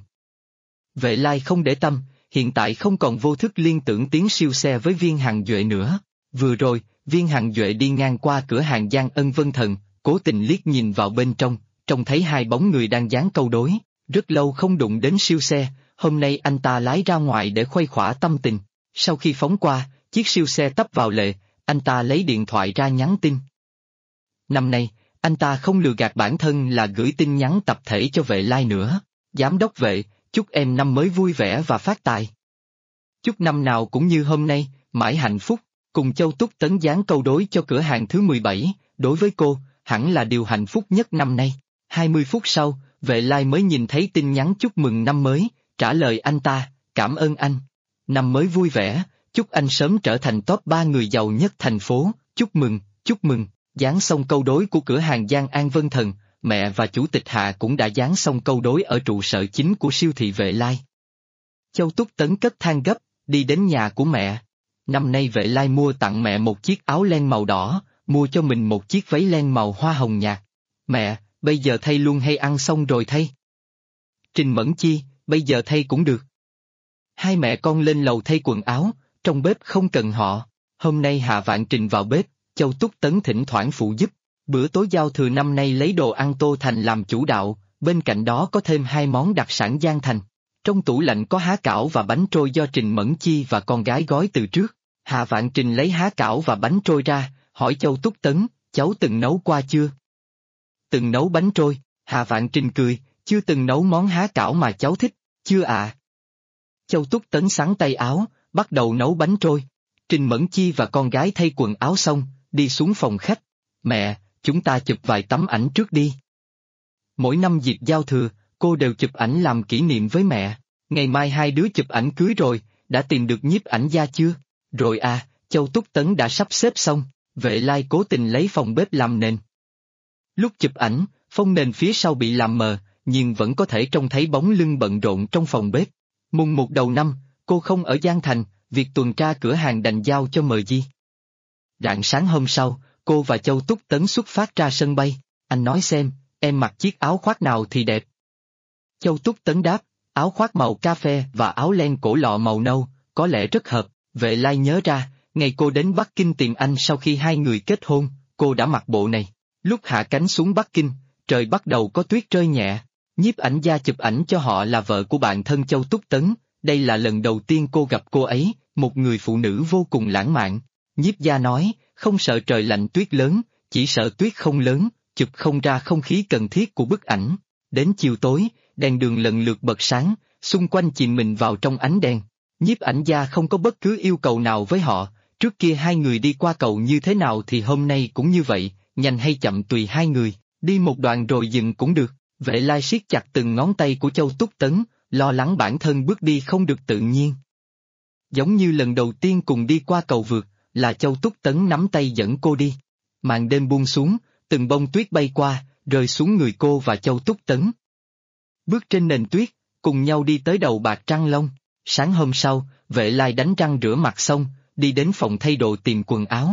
Vệ Lai không để tâm, hiện tại không còn vô thức liên tưởng tiếng siêu xe với Viên Hằng Duệ nữa. Vừa rồi, Viên Hằng Duệ đi ngang qua cửa hàng Giang Ân Vân Thần, cố tình liếc nhìn vào bên trong, trông thấy 2 bóng người đang dán câu đối. Rất lâu không đụng đến siêu xe, hôm nay anh ta lái ra ngoài để khuây khỏa tâm tình. Sau khi phóng qua, chiếc siêu xe tấp vào lề, anh ta lấy điện thoại ra nhắn tin. Năm nay, anh ta không lừa gạt bản thân là gửi tin nhắn tập thể cho Vệ Lai nữa. Giám đốc Vệ, chúc em năm mới vui vẻ và phát tài. Chúc năm nào cũng như hôm nay, mãi hạnh phúc. Cùng Châu Túc Tấn dán câu đối cho cửa hàng thứ 17, đối với cô, hẳn là điều hạnh phúc nhất năm nay. 20 phút sau, Vệ Lai mới nhìn thấy tin nhắn chúc mừng năm mới, trả lời anh ta, cảm ơn anh. Năm mới vui vẻ, chúc anh sớm trở thành top 3 người giàu nhất thành phố, chúc mừng, chúc mừng. Dán xong câu đối của cửa hàng Giang An Vân Thần, mẹ và chủ tịch Hạ cũng đã dán xong câu đối ở trụ sở chính của siêu thị Vệ Lai. Châu Túc Tấn cất thang gấp, đi đến nhà của mẹ. Năm nay Vệ Lai mua tặng mẹ một chiếc áo len màu đỏ, mua cho mình một chiếc váy len màu hoa hồng nhạt. Mẹ, bây giờ thay luôn hay ăn xong rồi thay? Trình Mẫn Chi, bây giờ thay cũng được. Hai mẹ con lên lầu thay quần áo, trong bếp không cần họ. Hôm nay Hạ Vạn Trình vào bếp, Châu Túc Tấn thỉnh thoảng phụ giúp. Bữa tối giao thừa năm nay lấy đồ ăn Tô Thành làm chủ đạo, bên cạnh đó có thêm 2 món đặc sản Giang Thành. Trong tủ lạnh có há cảo và bánh trôi do Trình Mẫn Chi và con gái gói từ trước. Hạ Vạn Trình lấy há cảo và bánh trôi ra, hỏi Châu Túc Tấn, cháu từng nấu qua chưa? Từng nấu bánh trôi, Hạ Vạn Trình cười, chưa từng nấu món há cảo mà cháu thích, chưa ạ. Châu Túc Tấn xắn tay áo, bắt đầu nấu bánh trôi. Trình Mẫn Chi và con gái thay quần áo xong, đi xuống phòng khách. Mẹ, chúng ta chụp vài tấm ảnh trước đi. Mỗi năm dịp giao thừa, cô đều chụp ảnh làm kỷ niệm với mẹ. Ngày mai 2 đứa chụp ảnh cưới rồi, đã tìm được nhiếp ảnh gia chưa? Rồi à, Châu Túc Tấn đã sắp xếp xong, Vệ Lai cố tình lấy phòng bếp làm nền. Lúc chụp ảnh, phông nền phía sau bị làm mờ, nhưng vẫn có thể trông thấy bóng lưng bận rộn trong phòng bếp. Mùng 1 đầu năm, cô không ở Giang Thành, việc tuần tra cửa hàng đành giao cho MG. Rạng sáng hôm sau, cô và Châu Túc Tấn xuất phát ra sân bay. Anh nói xem, em mặc chiếc áo khoác nào thì đẹp. Châu Túc Tấn đáp, áo khoác màu cà phê và áo len cổ lọ màu nâu, có lẽ rất hợp. Vệ Lai nhớ ra, ngày cô đến Bắc Kinh tìm anh sau khi hai người kết hôn, cô đã mặc bộ này. Lúc hạ cánh xuống Bắc Kinh, trời bắt đầu có tuyết rơi nhẹ. Nhiếp ảnh gia chụp ảnh cho họ là vợ của bạn thân Châu Túc Tấn, đây là lần đầu tiên cô gặp cô ấy, một người phụ nữ vô cùng lãng mạn. Nhiếp gia nói, không sợ trời lạnh tuyết lớn, chỉ sợ tuyết không lớn, chụp không ra không khí cần thiết của bức ảnh. Đến chiều tối, đèn đường lần lượt bật sáng, xung quanh chìm mình vào trong ánh đèn. Nhiếp ảnh gia không có bất cứ yêu cầu nào với họ, trước kia hai người đi qua cầu như thế nào thì hôm nay cũng như vậy, nhanh hay chậm tùy hai người, đi một đoạn rồi dừng cũng được. Vệ Lai siết chặt từng ngón tay của Châu Túc Tấn, lo lắng bản thân bước đi không được tự nhiên. Giống như lần đầu tiên cùng đi qua cầu vượt, là Châu Túc Tấn nắm tay dẫn cô đi. Màn đêm buông xuống, từng bông tuyết bay qua, rơi xuống người cô và Châu Túc Tấn. Bước trên nền tuyết, cùng nhau đi tới đầu Bạc Trăng Long. Sáng hôm sau, Vệ Lai đánh răng rửa mặt xong, đi đến phòng thay đồ tìm quần áo.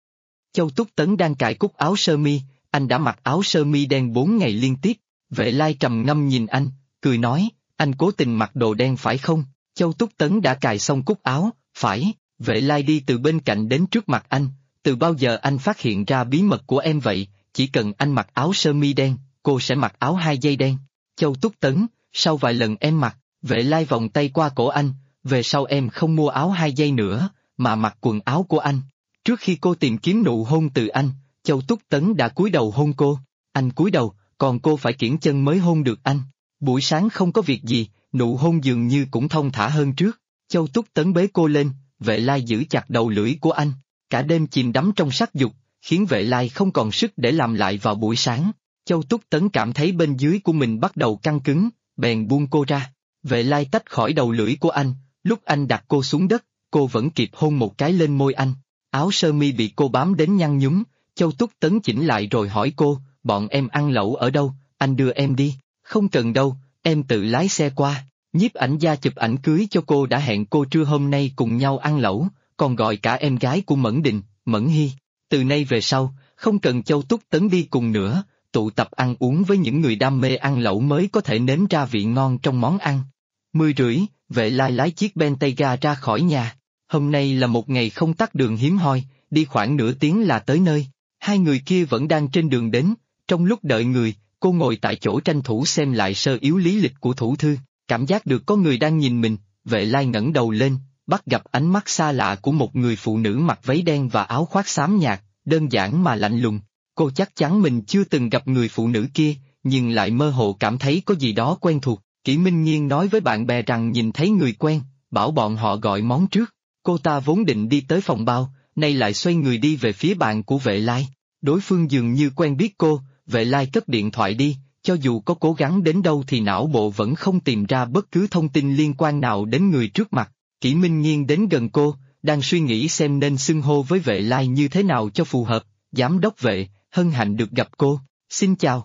Châu Túc Tấn đang cài cúc áo sơ mi, anh đã mặc áo sơ mi đen 4 ngày liên tiếp. Vệ Lai trầm ngâm nhìn anh, cười nói, anh cố tình mặc đồ đen phải không? Châu Túc Tấn đã cài xong cúc áo, phải. Vệ Lai đi từ bên cạnh đến trước mặt anh, từ bao giờ anh phát hiện ra bí mật của em vậy? Chỉ cần anh mặc áo sơ mi đen, cô sẽ mặc áo 2 dây đen. Châu Túc Tấn, sau vài lần em mặc, Vệ Lai vòng tay qua cổ anh, về sau em không mua áo 2 dây nữa, mà mặc quần áo của anh. Trước khi cô tìm kiếm nụ hôn từ anh, Châu Túc Tấn đã cúi đầu hôn cô. Anh cúi đầu, còn cô phải kiễng chân mới hôn được anh. Buổi sáng không có việc gì, nụ hôn dường như cũng thông thả hơn trước. Châu Túc Tấn bế cô lên, Vệ Lai giữ chặt đầu lưỡi của anh. Cả đêm chìm đắm trong sắc dục, khiến Vệ Lai không còn sức để làm lại vào buổi sáng. Châu Túc Tấn cảm thấy bên dưới của mình bắt đầu căng cứng, bèn buông cô ra. Vệ Lai tách khỏi đầu lưỡi của anh, lúc anh đặt cô xuống đất, cô vẫn kịp hôn một cái lên môi anh. Áo sơ mi bị cô bám đến nhăn nhúm, Châu Túc Tấn chỉnh lại rồi hỏi cô, bọn em ăn lẩu ở đâu, anh đưa em đi. Không cần đâu, em tự lái xe qua. Nhiếp ảnh gia chụp ảnh cưới cho cô đã hẹn cô trưa hôm nay cùng nhau ăn lẩu, còn gọi cả em gái của Mẫn Đình, Mẫn Hy. Từ nay về sau, không cần Châu Túc Tấn đi cùng nữa, tụ tập ăn uống với những người đam mê ăn lẩu mới có thể nếm ra vị ngon trong món ăn. 10:30, Vệ Lai lái chiếc Bentayga ra khỏi nhà. Hôm nay là một ngày không tắc đường hiếm hoi, đi khoảng nửa tiếng là tới nơi. Hai người kia vẫn đang trên đường đến, trong lúc đợi người, cô ngồi tại chỗ tranh thủ xem lại sơ yếu lý lịch của thủ thư, cảm giác được có người đang nhìn mình. Vệ Lai ngẩng đầu lên, bắt gặp ánh mắt xa lạ của một người phụ nữ mặc váy đen và áo khoác xám nhạt, đơn giản mà lạnh lùng. Cô chắc chắn mình chưa từng gặp người phụ nữ kia, nhưng lại mơ hồ cảm thấy có gì đó quen thuộc. Kỷ Minh Nhiên nói với bạn bè rằng nhìn thấy người quen, bảo bọn họ gọi món trước. Cô ta vốn định đi tới phòng bao, nay lại xoay người đi về phía bạn của Vệ Lai. Đối phương dường như quen biết cô. Vệ Lai cất điện thoại đi, cho dù có cố gắng đến đâu thì não bộ vẫn không tìm ra bất cứ thông tin liên quan nào đến người trước mặt. Kỷ Minh Nhiên đến gần cô, đang suy nghĩ xem nên xưng hô với Vệ Lai như thế nào cho phù hợp. Giám đốc Vệ, hân hạnh được gặp cô, xin chào.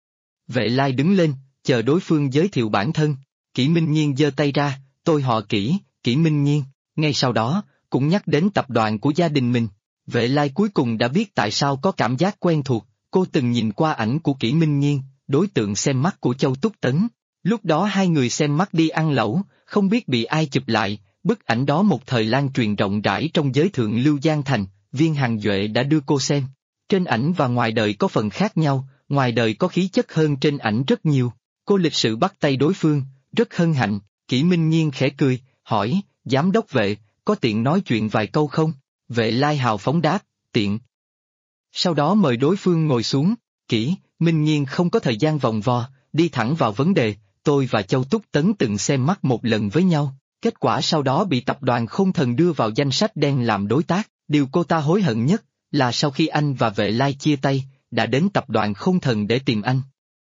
Vệ Lai đứng lên, chờ đối phương giới thiệu bản thân. Kỷ Minh Nhiên giơ tay ra, tôi họ Kỷ, Kỷ Minh Nhiên. Ngay sau đó, cũng nhắc đến tập đoàn của gia đình mình. Vệ Lai cuối cùng đã biết tại sao có cảm giác quen thuộc. Cô từng nhìn qua ảnh của Kỷ Minh Nhiên, đối tượng xem mắt của Châu Túc Tấn. Lúc đó hai người xem mắt đi ăn lẩu, không biết bị ai chụp lại, bức ảnh đó một thời lan truyền rộng rãi trong giới thượng lưu Giang Thành. Viên Hằng Duệ đã đưa cô xem. Trên ảnh và ngoài đời có phần khác nhau, ngoài đời có khí chất hơn trên ảnh rất nhiều. Cô lịch sự bắt tay đối phương, rất hân hạnh. Kỷ Minh Nhiên khẽ cười, hỏi, giám đốc Vệ, có tiện nói chuyện vài câu không? Vệ Lai hào phóng đáp, tiện. Sau đó mời đối phương ngồi xuống. Kỷ Minh Nhiên không có thời gian vòng vo, đi thẳng vào vấn đề. Tôi và Châu Túc Tấn từng xem mắt một lần với nhau, kết quả sau đó bị tập đoàn Không Thần đưa vào danh sách đen làm đối tác. Điều cô ta hối hận nhất là sau khi anh và Vệ Lai chia tay, đã đến tập đoàn Không Thần để tìm anh.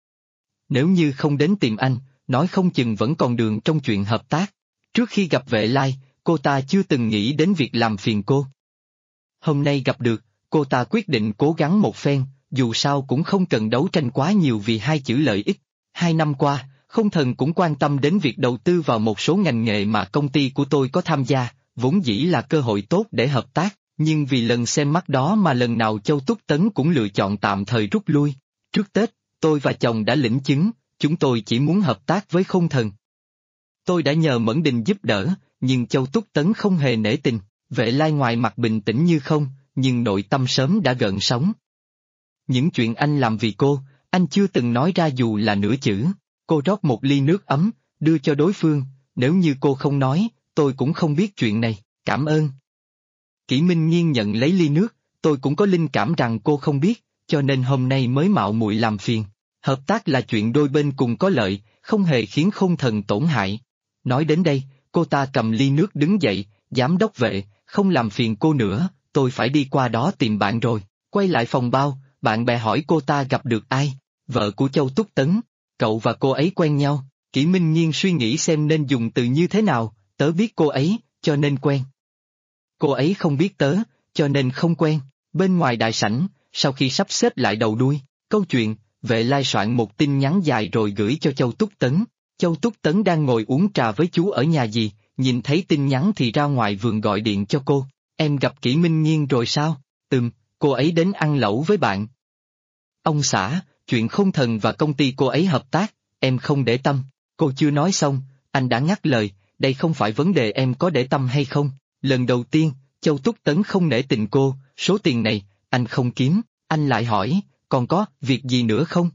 Nếu như không đến tìm anh, nói không chừng vẫn còn đường trong chuyện hợp tác. Trước khi gặp Vệ Lai, cô ta chưa từng nghĩ đến việc làm phiền cô. Hôm nay gặp được, cô ta quyết định cố gắng một phen, dù sao cũng không cần đấu tranh quá nhiều vì hai chữ lợi ích. 2 năm qua, Không Thần cũng quan tâm đến việc đầu tư vào một số ngành nghề mà công ty của tôi có tham gia, vốn dĩ là cơ hội tốt để hợp tác, nhưng vì lần xem mắt đó mà lần nào Châu Túc Tấn cũng lựa chọn tạm thời rút lui. Trước Tết, tôi và chồng đã lĩnh chứng, chúng tôi chỉ muốn hợp tác với Không Thần. Tôi đã nhờ Mẫn Đình giúp đỡ, nhưng Châu Túc Tấn không hề nể tình. Vệ Lai ngoài mặt bình tĩnh như không, nhưng nội tâm sớm đã gợn sóng. Những chuyện anh làm vì cô, anh chưa từng nói ra dù là nửa chữ. Cô rót một ly nước ấm, đưa cho đối phương, nếu như cô không nói, tôi cũng không biết chuyện này, cảm ơn. Kỷ Minh Nhiên nhận lấy ly nước, tôi cũng có linh cảm rằng cô không biết, cho nên hôm nay mới mạo muội làm phiền. Hợp tác là chuyện đôi bên cùng có lợi, không hề khiến Khôn Thần tổn hại. Nói đến đây, cô ta cầm ly nước đứng dậy, giám đốc Vệ, không làm phiền cô nữa, tôi phải đi qua đó tìm bạn rồi. Quay lại phòng bao, bạn bè hỏi cô ta gặp được ai, vợ của Châu Túc Tấn, cậu và cô ấy quen nhau. Kỷ Minh Nhiên suy nghĩ xem nên dùng từ như thế nào, tớ biết cô ấy, cho nên quen. Cô ấy không biết tớ, cho nên không quen. Bên ngoài đại sảnh, sau khi sắp xếp lại đầu đuôi, câu chuyện, Vệ Lai soạn một tin nhắn dài rồi gửi cho Châu Túc Tấn. Châu Túc Tấn đang ngồi uống trà với chú ở nhà gì, nhìn thấy tin nhắn thì ra ngoài vườn gọi điện cho cô. Em gặp Kỷ Minh Nhiên rồi sao? Cô ấy đến ăn lẩu với bạn. Ông xã, chuyện Khôn Thần và công ty cô ấy hợp tác, em không để tâm. Cô chưa nói xong, anh đã ngắt lời, đây không phải vấn đề em có để tâm hay không. Lần đầu tiên, Châu Túc Tấn không nể tình cô, số tiền này, anh không kiếm, anh lại hỏi, còn có việc gì nữa không?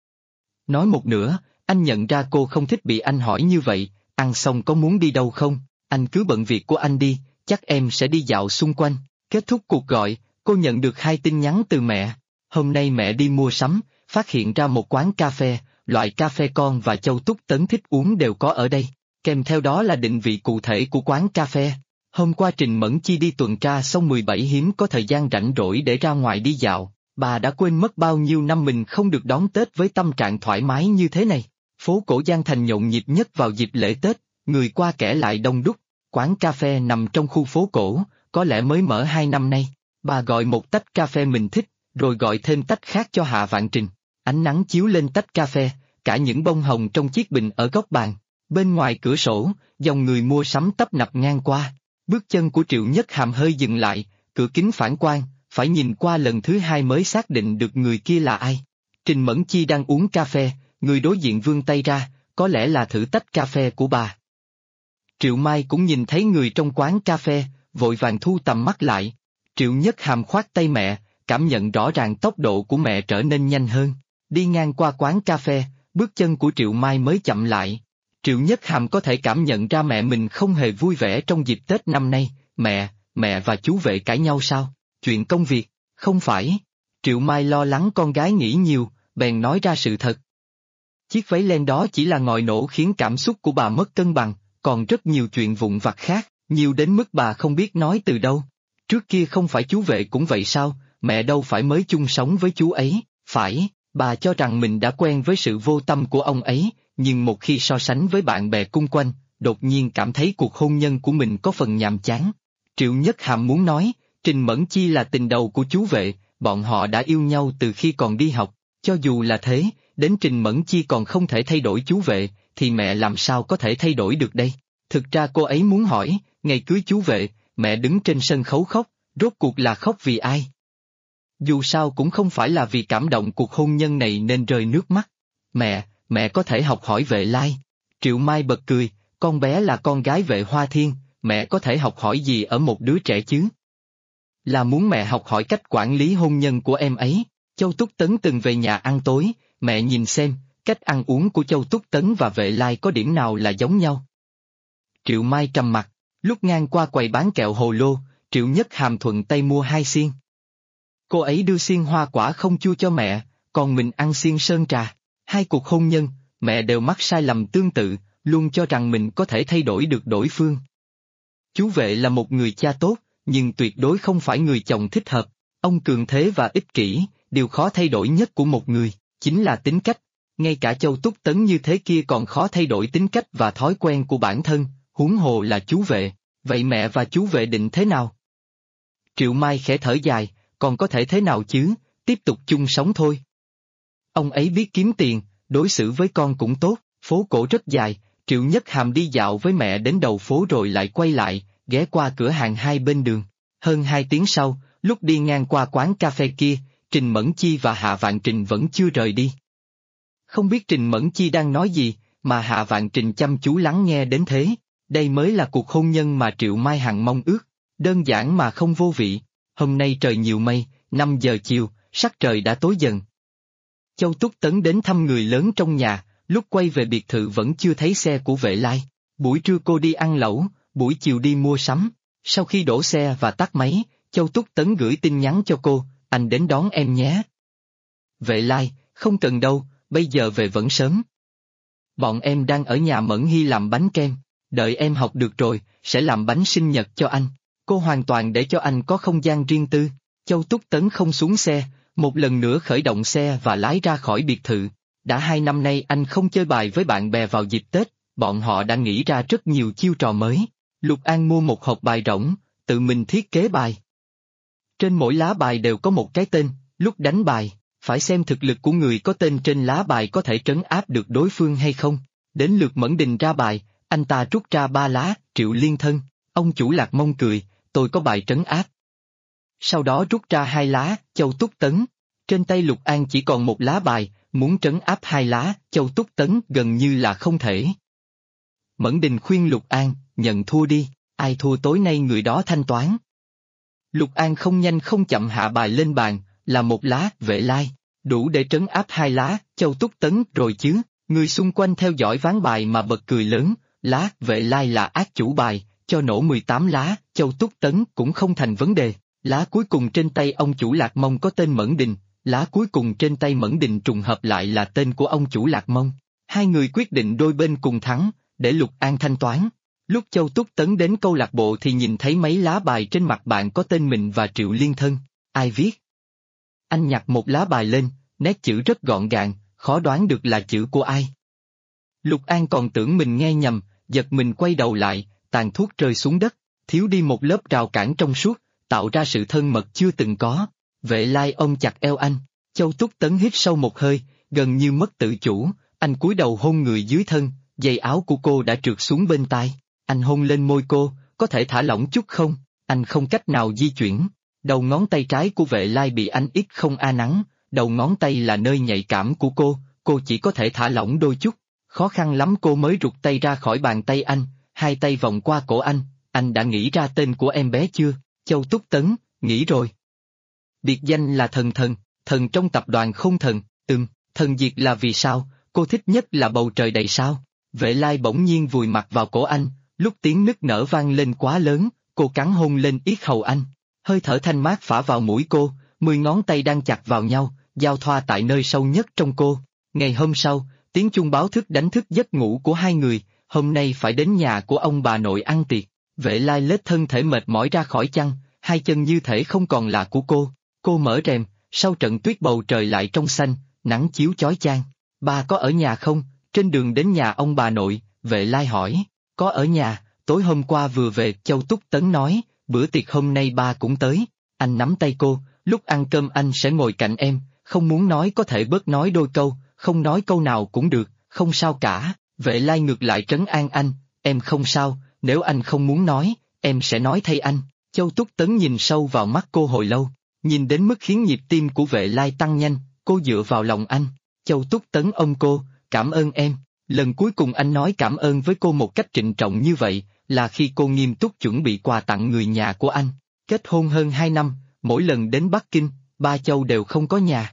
Nói một nửa, anh nhận ra cô không thích bị anh hỏi như vậy, ăn xong có muốn đi đâu không? Anh cứ bận việc của anh đi, chắc em sẽ đi dạo xung quanh. Kết thúc cuộc gọi, cô nhận được 2 tin nhắn từ mẹ. Hôm nay mẹ đi mua sắm, phát hiện ra một quán cà phê, loại cà phê con và Châu Túc Tấn thích uống đều có ở đây. Kèm theo đó là định vị cụ thể của quán cà phê. Hôm qua Trình Mẫn Chi đi tuần tra xong 17 hiếm có thời gian rảnh rỗi để ra ngoài đi dạo, bà đã quên mất bao nhiêu năm mình không được đón Tết với tâm trạng thoải mái như thế này. Phố cổ Giang Thành nhộn nhịp nhất vào dịp lễ Tết, người qua kẻ lại đông đúc. Quán cà phê nằm trong khu phố cổ, có lẽ mới mở 2 năm nay. Bà gọi một tách cà phê mình thích, rồi gọi thêm tách khác cho Hạ Vạn Trình. Ánh nắng chiếu lên tách cà phê, cả những bông hồng trong chiếc bình ở góc bàn. Bên ngoài cửa sổ, dòng người mua sắm tấp nập ngang qua. Bước chân của Triệu Nhất Hàm hơi dừng lại, cửa kính phản quang, phải nhìn qua lần thứ 2 mới xác định được người kia là ai. Trình Mẫn Chi đang uống cà phê, người đối diện vươn tay ra, có lẽ là thử tách cà phê của bà. Triệu Mai cũng nhìn thấy người trong quán cà phê, vội vàng thu tầm mắt lại. Triệu Nhất Hàm khoát tay mẹ, cảm nhận rõ ràng tốc độ của mẹ trở nên nhanh hơn. Đi ngang qua quán cà phê, bước chân của Triệu Mai mới chậm lại. Triệu Nhất Hàm có thể cảm nhận ra mẹ mình không hề vui vẻ trong dịp Tết năm nay. Mẹ và chú Vệ cãi nhau sao? Chuyện công việc, không phải. Triệu Mai lo lắng con gái nghĩ nhiều, bèn nói ra sự thật. Chiếc váy len đó chỉ là ngòi nổ khiến cảm xúc của bà mất cân bằng, còn rất nhiều chuyện vụn vặt khác, nhiều đến mức bà không biết nói từ đâu. Trước kia không phải chú Vệ cũng vậy sao, mẹ đâu phải mới chung sống với chú ấy, phải, bà cho rằng mình đã quen với sự vô tâm của ông ấy, nhưng một khi so sánh với bạn bè cung quanh, đột nhiên cảm thấy cuộc hôn nhân của mình có phần nhàm chán. Triệu Nhất Hàm muốn nói, Trình Mẫn Chi là tình đầu của chú Vệ, bọn họ đã yêu nhau từ khi còn đi học, cho dù là thế, đến Trình Mẫn Chi còn không thể thay đổi chú Vệ, thì mẹ làm sao có thể thay đổi được đây? Thực ra cô ấy muốn hỏi, ngày cưới chú Vệ, mẹ đứng trên sân khấu khóc, rốt cuộc là khóc vì ai? Dù sao cũng không phải là vì cảm động cuộc hôn nhân này nên rơi nước mắt. Mẹ có thể học hỏi Vệ Lai. Triệu Mai bật cười, con bé là con gái Vệ Hoa Thiên, mẹ có thể học hỏi gì ở một đứa trẻ chứ? Là muốn mẹ học hỏi cách quản lý hôn nhân của em ấy. Châu Túc Tấn từng về nhà ăn tối, mẹ nhìn xem, cách ăn uống của Châu Túc Tấn và Vệ Lai có điểm nào là giống nhau. Triệu Mai trầm mặt, lúc ngang qua quầy bán kẹo hồ lô, Triệu Nhất Hàm thuận tay mua 2 xiên. Cô ấy đưa xiên hoa quả không chua cho mẹ, còn mình ăn xiên sơn trà. 2 cuộc hôn nhân, mẹ đều mắc sai lầm tương tự, luôn cho rằng mình có thể thay đổi được đối phương. Chú Vệ là một người cha tốt, nhưng tuyệt đối không phải người chồng thích hợp. Ông cường thế và ích kỷ, điều khó thay đổi nhất của một người, chính là tính cách. Ngay cả Châu Túc Tấn như thế kia còn khó thay đổi tính cách và thói quen của bản thân, huống hồ là chú Vệ. Vậy mẹ và chú Vệ định thế nào? Triệu Mai khẽ thở dài, còn có thể thế nào chứ, tiếp tục chung sống thôi. Ông ấy biết kiếm tiền, đối xử với con cũng tốt, phố cổ rất dài, Triệu Nhất Hàm đi dạo với mẹ đến đầu phố rồi lại quay lại, ghé qua cửa hàng hai bên đường. Hơn 2 tiếng sau, lúc đi ngang qua quán cà phê kia, Trình Mẫn Chi và Hạ Vạn Trình vẫn chưa rời đi. Không biết Trình Mẫn Chi đang nói gì, mà Hạ Vạn Trình chăm chú lắng nghe đến thế, đây mới là cuộc hôn nhân mà Triệu Mai Hằng mong ước. Đơn giản mà không vô vị. Hôm nay trời nhiều mây, 5 giờ chiều, sắc trời đã tối dần. Châu Túc Tấn đến thăm người lớn trong nhà, lúc quay về biệt thự vẫn chưa thấy xe của Vệ Lai. Buổi trưa cô đi ăn lẩu, buổi chiều đi mua sắm. Sau khi đổ xe và tắt máy, Châu Túc Tấn gửi tin nhắn cho cô, anh đến đón em nhé. Vệ Lai, không cần đâu, bây giờ về vẫn sớm. Bọn em đang ở nhà Mẫn Hy làm bánh kem, đợi em học được rồi, sẽ làm bánh sinh nhật cho anh. Cô hoàn toàn để cho anh có không gian riêng tư. Châu Túc Tấn không xuống xe, một lần nữa khởi động xe và lái ra khỏi biệt thự. Đã 2 năm nay anh không chơi bài với bạn bè vào dịp Tết, bọn họ đã nghĩ ra rất nhiều chiêu trò mới. Lục An mua một hộp bài rỗng, tự mình thiết kế bài. Trên mỗi lá bài đều có một cái tên, lúc đánh bài, phải xem thực lực của người có tên trên lá bài có thể trấn áp được đối phương hay không. Đến lượt Mẫn Đình ra bài, anh ta rút ra 3 lá, Triệu Liên Thân, ông chủ Lạc Mông cười, tôi có bài trấn áp. Sau đó rút ra 2 lá, Châu Túc Tấn. Trên tay Lục An chỉ còn 1 lá bài, muốn trấn áp 2 lá, Châu Túc Tấn gần như là không thể. Mẫn Đình khuyên Lục An, nhận thua đi, ai thua tối nay người đó thanh toán. Lục An không nhanh không chậm hạ bài lên bàn, là 1 lá, Vệ Lai, đủ để trấn áp 2 lá, Châu Túc Tấn rồi chứ. Người xung quanh theo dõi ván bài mà bật cười lớn, lá, Vệ Lai là ác chủ bài, cho nổ 18 lá, Châu Túc Tấn cũng không thành vấn đề. Lá cuối cùng trên tay ông chủ Lạc Mông có tên Mẫn Đình, lá cuối cùng trên tay Mẫn Đình trùng hợp lại là tên của ông chủ Lạc Mông. Hai người quyết định đôi bên cùng thắng, để Lục An thanh toán. Lúc Châu Túc Tấn đến câu lạc bộ thì nhìn thấy mấy lá bài trên mặt bạn có tên mình và Triệu Liên Thân. Ai viết? Anh nhặt một lá bài lên, nét chữ rất gọn gàng, khó đoán được là chữ của ai. Lục An còn tưởng mình nghe nhầm, giật mình quay đầu lại, tàn thuốc rơi xuống đất, thiếu đi một lớp rào cản trong suốt, tạo ra sự thân mật chưa từng có. Vệ Lai ôm chặt eo anh, Châu Túc Tấn hít sâu một hơi, gần như mất tự chủ, anh cúi đầu hôn người dưới thân, giày áo của cô đã trượt xuống bên tai. Anh hôn lên môi cô, có thể thả lỏng chút không? Anh không cách nào di chuyển. Đầu ngón tay trái của Vệ Lai bị anh ít không a nắng, đầu ngón tay là nơi nhạy cảm của cô chỉ có thể thả lỏng đôi chút. Khó khăn lắm cô mới rụt tay ra khỏi bàn tay anh, hai tay vòng qua cổ anh đã nghĩ ra tên của em bé chưa? Châu Túc Tấn, nghĩ rồi. Biệt danh là Thần Thần, thần trong tập đoàn Không Thần, thần diệt là vì sao, cô thích nhất là bầu trời đầy sao. Vệ Lai bỗng nhiên vùi mặt vào cổ anh, lúc tiếng nức nở vang lên quá lớn, cô cắn hôn lên yết hầu anh. Hơi thở thanh mát phả vào mũi cô, 10 ngón tay đang chặt vào nhau, giao thoa tại nơi sâu nhất trong cô. Ngày hôm sau, tiếng chuông báo thức đánh thức giấc ngủ của hai người, hôm nay phải đến nhà của ông bà nội ăn tiệc. Vệ Lai lết thân thể mệt mỏi ra khỏi chăn, hai chân như thể không còn là của cô mở rèm, sau trận tuyết bầu trời lại trong xanh, nắng chiếu chói chang. Ba có ở nhà không? Trên đường đến nhà ông bà nội, Vệ Lai hỏi. Có ở nhà, tối hôm qua vừa về, Châu Túc Tấn nói, bữa tiệc hôm nay ba cũng tới. Anh nắm tay cô, lúc ăn cơm anh sẽ ngồi cạnh em, không muốn nói có thể bớt nói đôi câu, không nói câu nào cũng được, không sao cả. Vệ Lai ngược lại trấn an anh, em không sao, nếu anh không muốn nói, em sẽ nói thay anh. Châu Túc Tấn nhìn sâu vào mắt cô hồi lâu, nhìn đến mức khiến nhịp tim của Vệ Lai tăng nhanh, cô dựa vào lòng anh. Châu Túc Tấn ôm cô, cảm ơn em. Lần cuối cùng anh nói cảm ơn với cô một cách trịnh trọng như vậy, là khi cô nghiêm túc chuẩn bị quà tặng người nhà của anh. Kết hôn hơn 2 năm, mỗi lần đến Bắc Kinh, ba Châu đều không có nhà.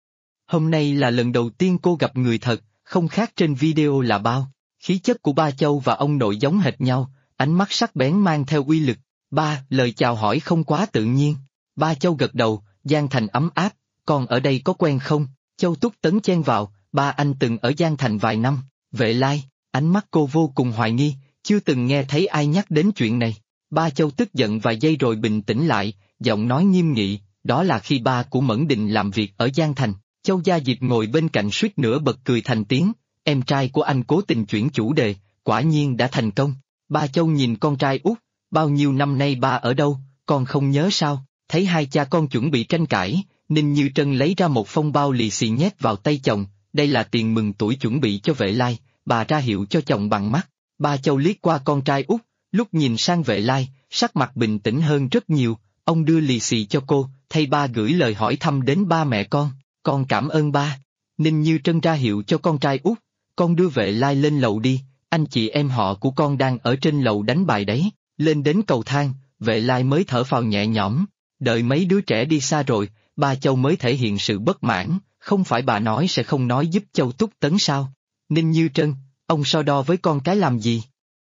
Hôm nay là lần đầu tiên cô gặp người thật, không khác trên video là bao. Khí chất của ba Châu và ông nội giống hệt nhau, ánh mắt sắc bén mang theo uy lực. Ba, lời chào hỏi không quá tự nhiên. Ba Châu gật đầu, Giang Thành ấm áp, con ở đây có quen không? Châu Túc Tấn chen vào, ba anh từng ở Giang Thành vài năm. Vệ Lai, ánh mắt cô vô cùng hoài nghi, chưa từng nghe thấy ai nhắc đến chuyện này. Ba Châu tức giận vài giây rồi bình tĩnh lại, giọng nói nghiêm nghị, đó là khi ba của Mẫn Đình làm việc ở Giang Thành. Châu Gia Diệp ngồi bên cạnh suýt nữa bật cười thành tiếng, em trai của anh cố tình chuyển chủ đề, quả nhiên đã thành công. Ba Châu nhìn con trai út, bao nhiêu năm nay ba ở đâu, con không nhớ sao? Thấy hai cha con chuẩn bị tranh cãi, Ninh Như Trân lấy ra một phong bao lì xì nhét vào tay chồng, đây là tiền mừng tuổi chuẩn bị cho Vệ Lai, bà ra hiệu cho chồng bằng mắt. Ba Châu liếc qua con trai út, lúc nhìn sang Vệ Lai, sắc mặt bình tĩnh hơn rất nhiều, ông đưa lì xì cho cô, thay ba gửi lời hỏi thăm đến ba mẹ con cảm ơn ba. Ninh Như Trân ra hiệu cho con trai út, con đưa Vệ Lai lên lầu đi, anh chị em họ của con đang ở trên lầu đánh bài đấy. Lên đến cầu thang, Vệ Lai mới thở phào nhẹ nhõm. Đợi mấy đứa trẻ đi xa rồi, ba Châu mới thể hiện sự bất mãn, không phải bà nói sẽ không nói giúp Châu Túc Tấn sao? Ninh Như Trân, ông so đo với con cái làm gì?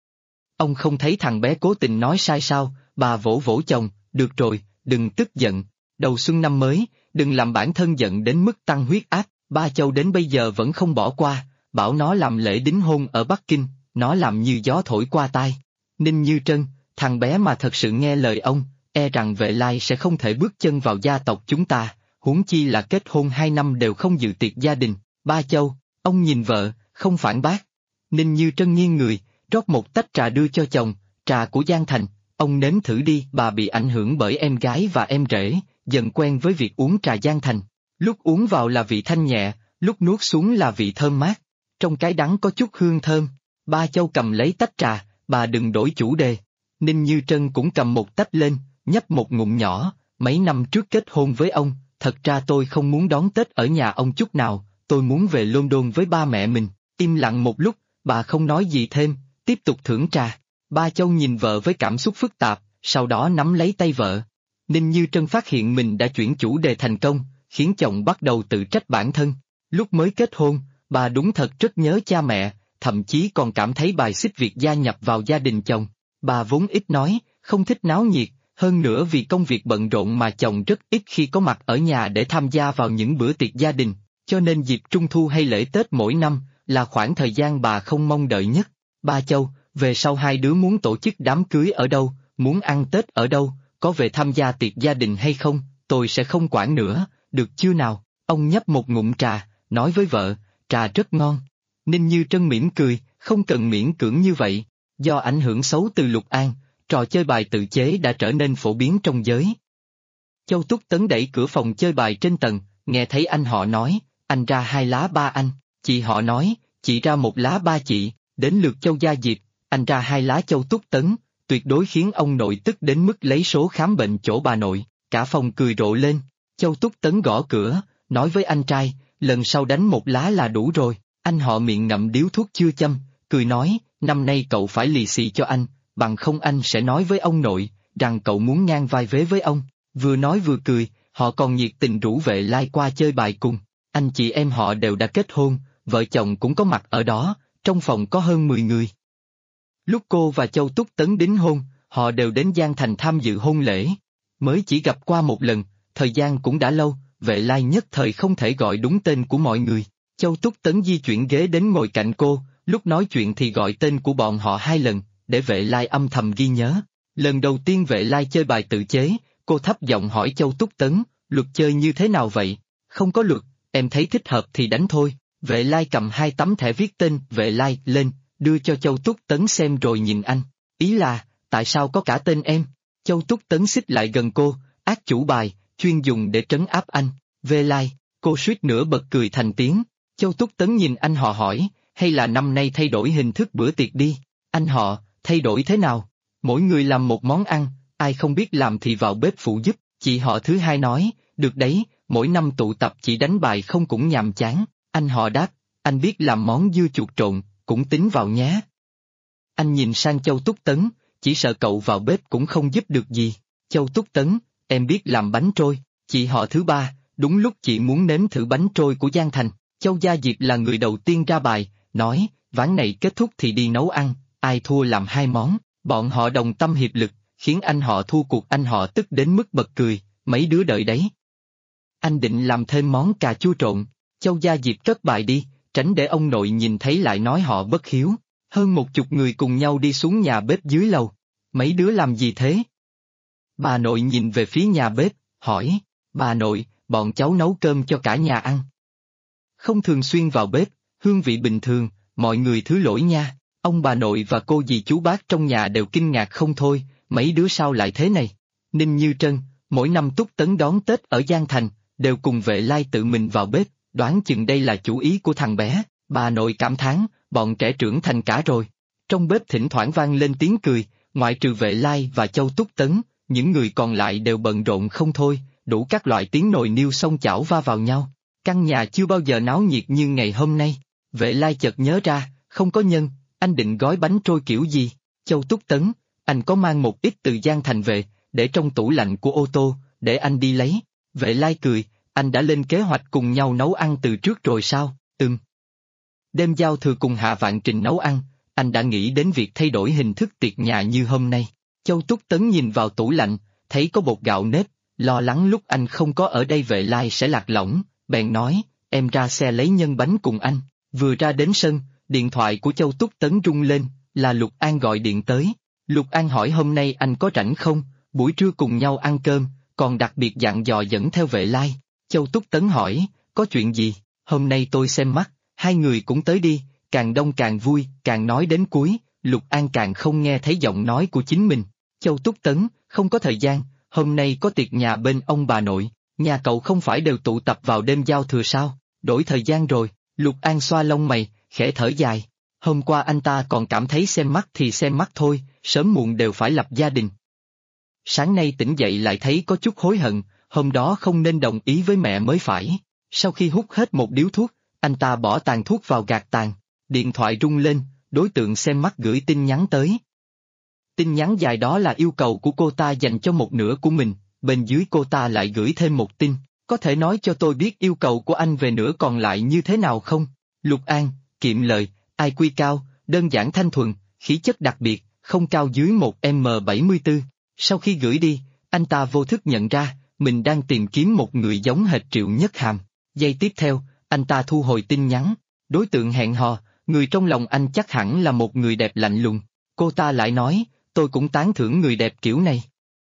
Ông không thấy thằng bé cố tình nói sai sao? Bà vỗ vỗ chồng, được rồi, đừng tức giận. Đầu xuân năm mới, đừng làm bản thân giận đến mức tăng huyết áp. Ba Châu đến bây giờ vẫn không bỏ qua, bảo nó làm lễ đính hôn ở Bắc Kinh, nó làm như gió thổi qua tai. Ninh Như Trân, thằng bé mà thật sự nghe lời ông, e rằng Vệ Lai sẽ không thể bước chân vào gia tộc chúng ta, huống chi là kết hôn 2 năm đều không dự tiệc gia đình. Ba Châu, ông nhìn vợ, không phản bác. Ninh Như Trân nghiêng người, rót một tách trà đưa cho chồng, trà của Giang Thành, ông nếm thử đi. Bà bị ảnh hưởng bởi em gái và em rể, dần quen với việc uống trà Giang Thành. Lúc uống vào là vị thanh nhẹ, lúc nuốt xuống là vị thơm mát. Trong cái đắng có chút hương thơm. Ba Châu cầm lấy tách trà, bà đừng đổi chủ đề. Ninh Như Trân cũng cầm một tách lên, nhấp một ngụm nhỏ. Mấy năm trước kết hôn với ông, thật ra tôi không muốn đón Tết ở nhà ông chút nào, tôi muốn về London với ba mẹ mình. Im lặng một lúc, bà không nói gì thêm, tiếp tục thưởng trà. Ba Châu nhìn vợ với cảm xúc phức tạp, sau đó nắm lấy tay vợ. Ninh Như Trân phát hiện mình đã chuyển chủ đề thành công, khiến chồng bắt đầu tự trách bản thân. Lúc mới kết hôn, bà đúng thật rất nhớ cha mẹ, thậm chí còn cảm thấy bài xích việc gia nhập vào gia đình chồng. Bà vốn ít nói, không thích náo nhiệt, hơn nữa vì công việc bận rộn mà chồng rất ít khi có mặt ở nhà để tham gia vào những bữa tiệc gia đình, cho nên dịp Trung Thu hay lễ Tết mỗi năm là khoảng thời gian bà không mong đợi nhất. Ba Châu, về sau hai đứa muốn tổ chức đám cưới ở đâu, muốn ăn Tết ở đâu, có về tham gia tiệc gia đình hay không, tôi sẽ không quản nữa, được chưa nào? Ông nhấp một ngụm trà, nói với vợ, trà rất ngon. Ninh Như Trân mỉm cười, không cần miễn cưỡng như vậy. Do ảnh hưởng xấu từ Lục An, trò chơi bài tự chế đã trở nên phổ biến trong giới. Châu Túc Tấn đẩy cửa phòng chơi bài trên tầng, nghe thấy anh họ nói, anh ra 2 lá ba anh, chị họ nói, chị ra 1 lá ba chị, đến lượt Châu Gia Diệp, anh ra 2 lá Châu Túc Tấn, tuyệt đối khiến ông nội tức đến mức lấy số khám bệnh chỗ bà nội, cả phòng cười rộ lên. Châu Túc Tấn gõ cửa, nói với anh trai, lần sau đánh 1 lá là đủ rồi. Anh họ miệng ngậm điếu thuốc chưa châm, cười nói, năm nay cậu phải lì xì cho anh, bằng không anh sẽ nói với ông nội, rằng cậu muốn ngang vai vế với ông. Vừa nói vừa cười, họ còn nhiệt tình rủ Vệ Lai qua chơi bài cùng. Anh chị em họ đều đã kết hôn, vợ chồng cũng có mặt ở đó, trong phòng có hơn 10 người. Lúc cô và Châu Túc Tấn đính hôn, họ đều đến Giang Thành tham dự hôn lễ. Mới chỉ gặp qua một lần, thời gian cũng đã lâu, Vệ Lai nhất thời không thể gọi đúng tên của mọi người. Châu Túc Tấn di chuyển ghế đến ngồi cạnh cô, lúc nói chuyện thì gọi tên của bọn họ 2 lần, để Vệ Lai âm thầm ghi nhớ. Lần đầu tiên Vệ Lai chơi bài tự chế, cô thấp giọng hỏi Châu Túc Tấn, luật chơi như thế nào vậy? Không có luật, em thấy thích hợp thì đánh thôi. Vệ Lai cầm 2 tấm thẻ viết tên Vệ Lai lên, đưa cho Châu Túc Tấn xem rồi nhìn anh. Ý là, tại sao có cả tên em? Châu Túc Tấn xích lại gần cô, ác chủ bài, chuyên dùng để trấn áp anh. Vệ Lai, cô suýt nữa bật cười thành tiếng. Châu Túc Tấn nhìn anh họ hỏi, hay là năm nay thay đổi hình thức bữa tiệc đi? Anh họ, thay đổi thế nào? Mỗi người làm một món ăn, ai không biết làm thì vào bếp phụ giúp. Chị họ thứ hai nói, được đấy, mỗi năm tụ tập chỉ đánh bài không cũng nhàm chán. Anh họ đáp, anh biết làm món dưa chuột trộn, cũng tính vào nhé. Anh nhìn sang Châu Túc Tấn, chỉ sợ cậu vào bếp cũng không giúp được gì. Châu Túc Tấn, em biết làm bánh trôi. Chị họ thứ ba, đúng lúc chị muốn nếm thử bánh trôi của Giang Thành. Châu Gia Diệp là người đầu tiên ra bài, nói, ván này kết thúc thì đi nấu ăn, ai thua làm 2 món. Bọn họ đồng tâm hiệp lực, khiến anh họ thua cuộc. Anh họ tức đến mức bật cười, mấy đứa đợi đấy. Anh định làm thêm món cà chua trộn. Châu Gia Diệp cất bài đi, tránh để ông nội nhìn thấy lại nói họ bất hiếu. Hơn 10 người cùng nhau đi xuống nhà bếp dưới lầu. Mấy đứa làm gì thế? Bà nội nhìn về phía nhà bếp, hỏi, bà nội, bọn cháu nấu cơm cho cả nhà ăn. Không thường xuyên vào bếp, hương vị bình thường, mọi người thứ lỗi nha. Ông bà nội và cô dì chú bác trong nhà đều kinh ngạc không thôi, mấy đứa sao lại thế này? Ninh Như Trân, mỗi năm Túc Tấn đón Tết ở Giang Thành, đều cùng Vệ Lai tự mình vào bếp, đoán chừng đây là chủ ý của thằng bé. Bà nội cảm thán, bọn trẻ trưởng thành cả rồi. Trong bếp thỉnh thoảng vang lên tiếng cười, ngoại trừ Vệ Lai và Châu Túc Tấn, những người còn lại đều bận rộn không thôi, đủ các loại tiếng nồi niêu xông chảo va vào nhau. Căn nhà chưa bao giờ náo nhiệt như ngày hôm nay. Vệ Lai chợt nhớ ra, không có nhân, anh định gói bánh trôi kiểu gì? Châu Túc Tấn, Anh có mang một ít từ Giang Thành về, để trong tủ lạnh của ô tô, để anh đi lấy. Vệ Lai cười, anh đã lên kế hoạch cùng nhau nấu ăn từ trước rồi sao? Đêm giao thừa cùng Hạ Vạn Trình nấu ăn, anh đã nghĩ đến việc thay đổi hình thức tiệc nhà như hôm nay. Châu Túc Tấn nhìn vào tủ lạnh, thấy có bột gạo nếp, lo lắng lúc anh không có ở đây Vệ Lai sẽ lạc lõng, bèn nói, em ra xe lấy nhân bánh cùng anh. Vừa ra đến sân, điện thoại của Châu Túc Tấn rung lên, là Lục An gọi điện tới. Lục An hỏi hôm nay anh có rảnh không, buổi trưa cùng nhau ăn cơm, còn đặc biệt dặn dò dẫn theo Vệ Lai. Châu Túc Tấn hỏi, có chuyện gì, hôm nay tôi xem mắt, hai người cũng tới đi, càng đông càng vui, càng nói đến cuối, Lục An càng không nghe thấy giọng nói của chính mình. Châu Túc Tấn, không có thời gian, hôm nay có tiệc nhà bên ông bà nội, nhà cậu không phải đều tụ tập vào đêm giao thừa sao, đổi thời gian rồi. Lục An xoa lông mày, khẽ thở dài. Hôm qua anh ta còn cảm thấy xem mắt thì xem mắt thôi, sớm muộn đều phải lập gia đình. Sáng nay tỉnh dậy lại thấy có chút hối hận, hôm đó không nên đồng ý với mẹ mới phải. Sau khi hút hết một điếu thuốc, anh ta bỏ tàn thuốc vào gạt tàn. Điện thoại rung lên, đối tượng xem mắt gửi tin nhắn tới. Tin nhắn dài đó là yêu cầu của cô ta dành cho một nửa của mình, bên dưới cô ta lại gửi thêm một tin. Có thể nói cho tôi biết yêu cầu của anh về nửa còn lại như thế nào không? Lục An, kiệm lời, IQ cao, đơn giản thanh thuần, khí chất đặc biệt, không cao dưới 1m74. Sau khi gửi đi, anh ta vô thức nhận ra, mình đang tìm kiếm một người giống hệt Triệu Nhất Hàm. Giây tiếp theo, anh ta thu hồi tin nhắn. Đối tượng hẹn hò, người trong lòng anh chắc hẳn là một người đẹp lạnh lùng. Cô ta lại nói, tôi cũng tán thưởng người đẹp kiểu này.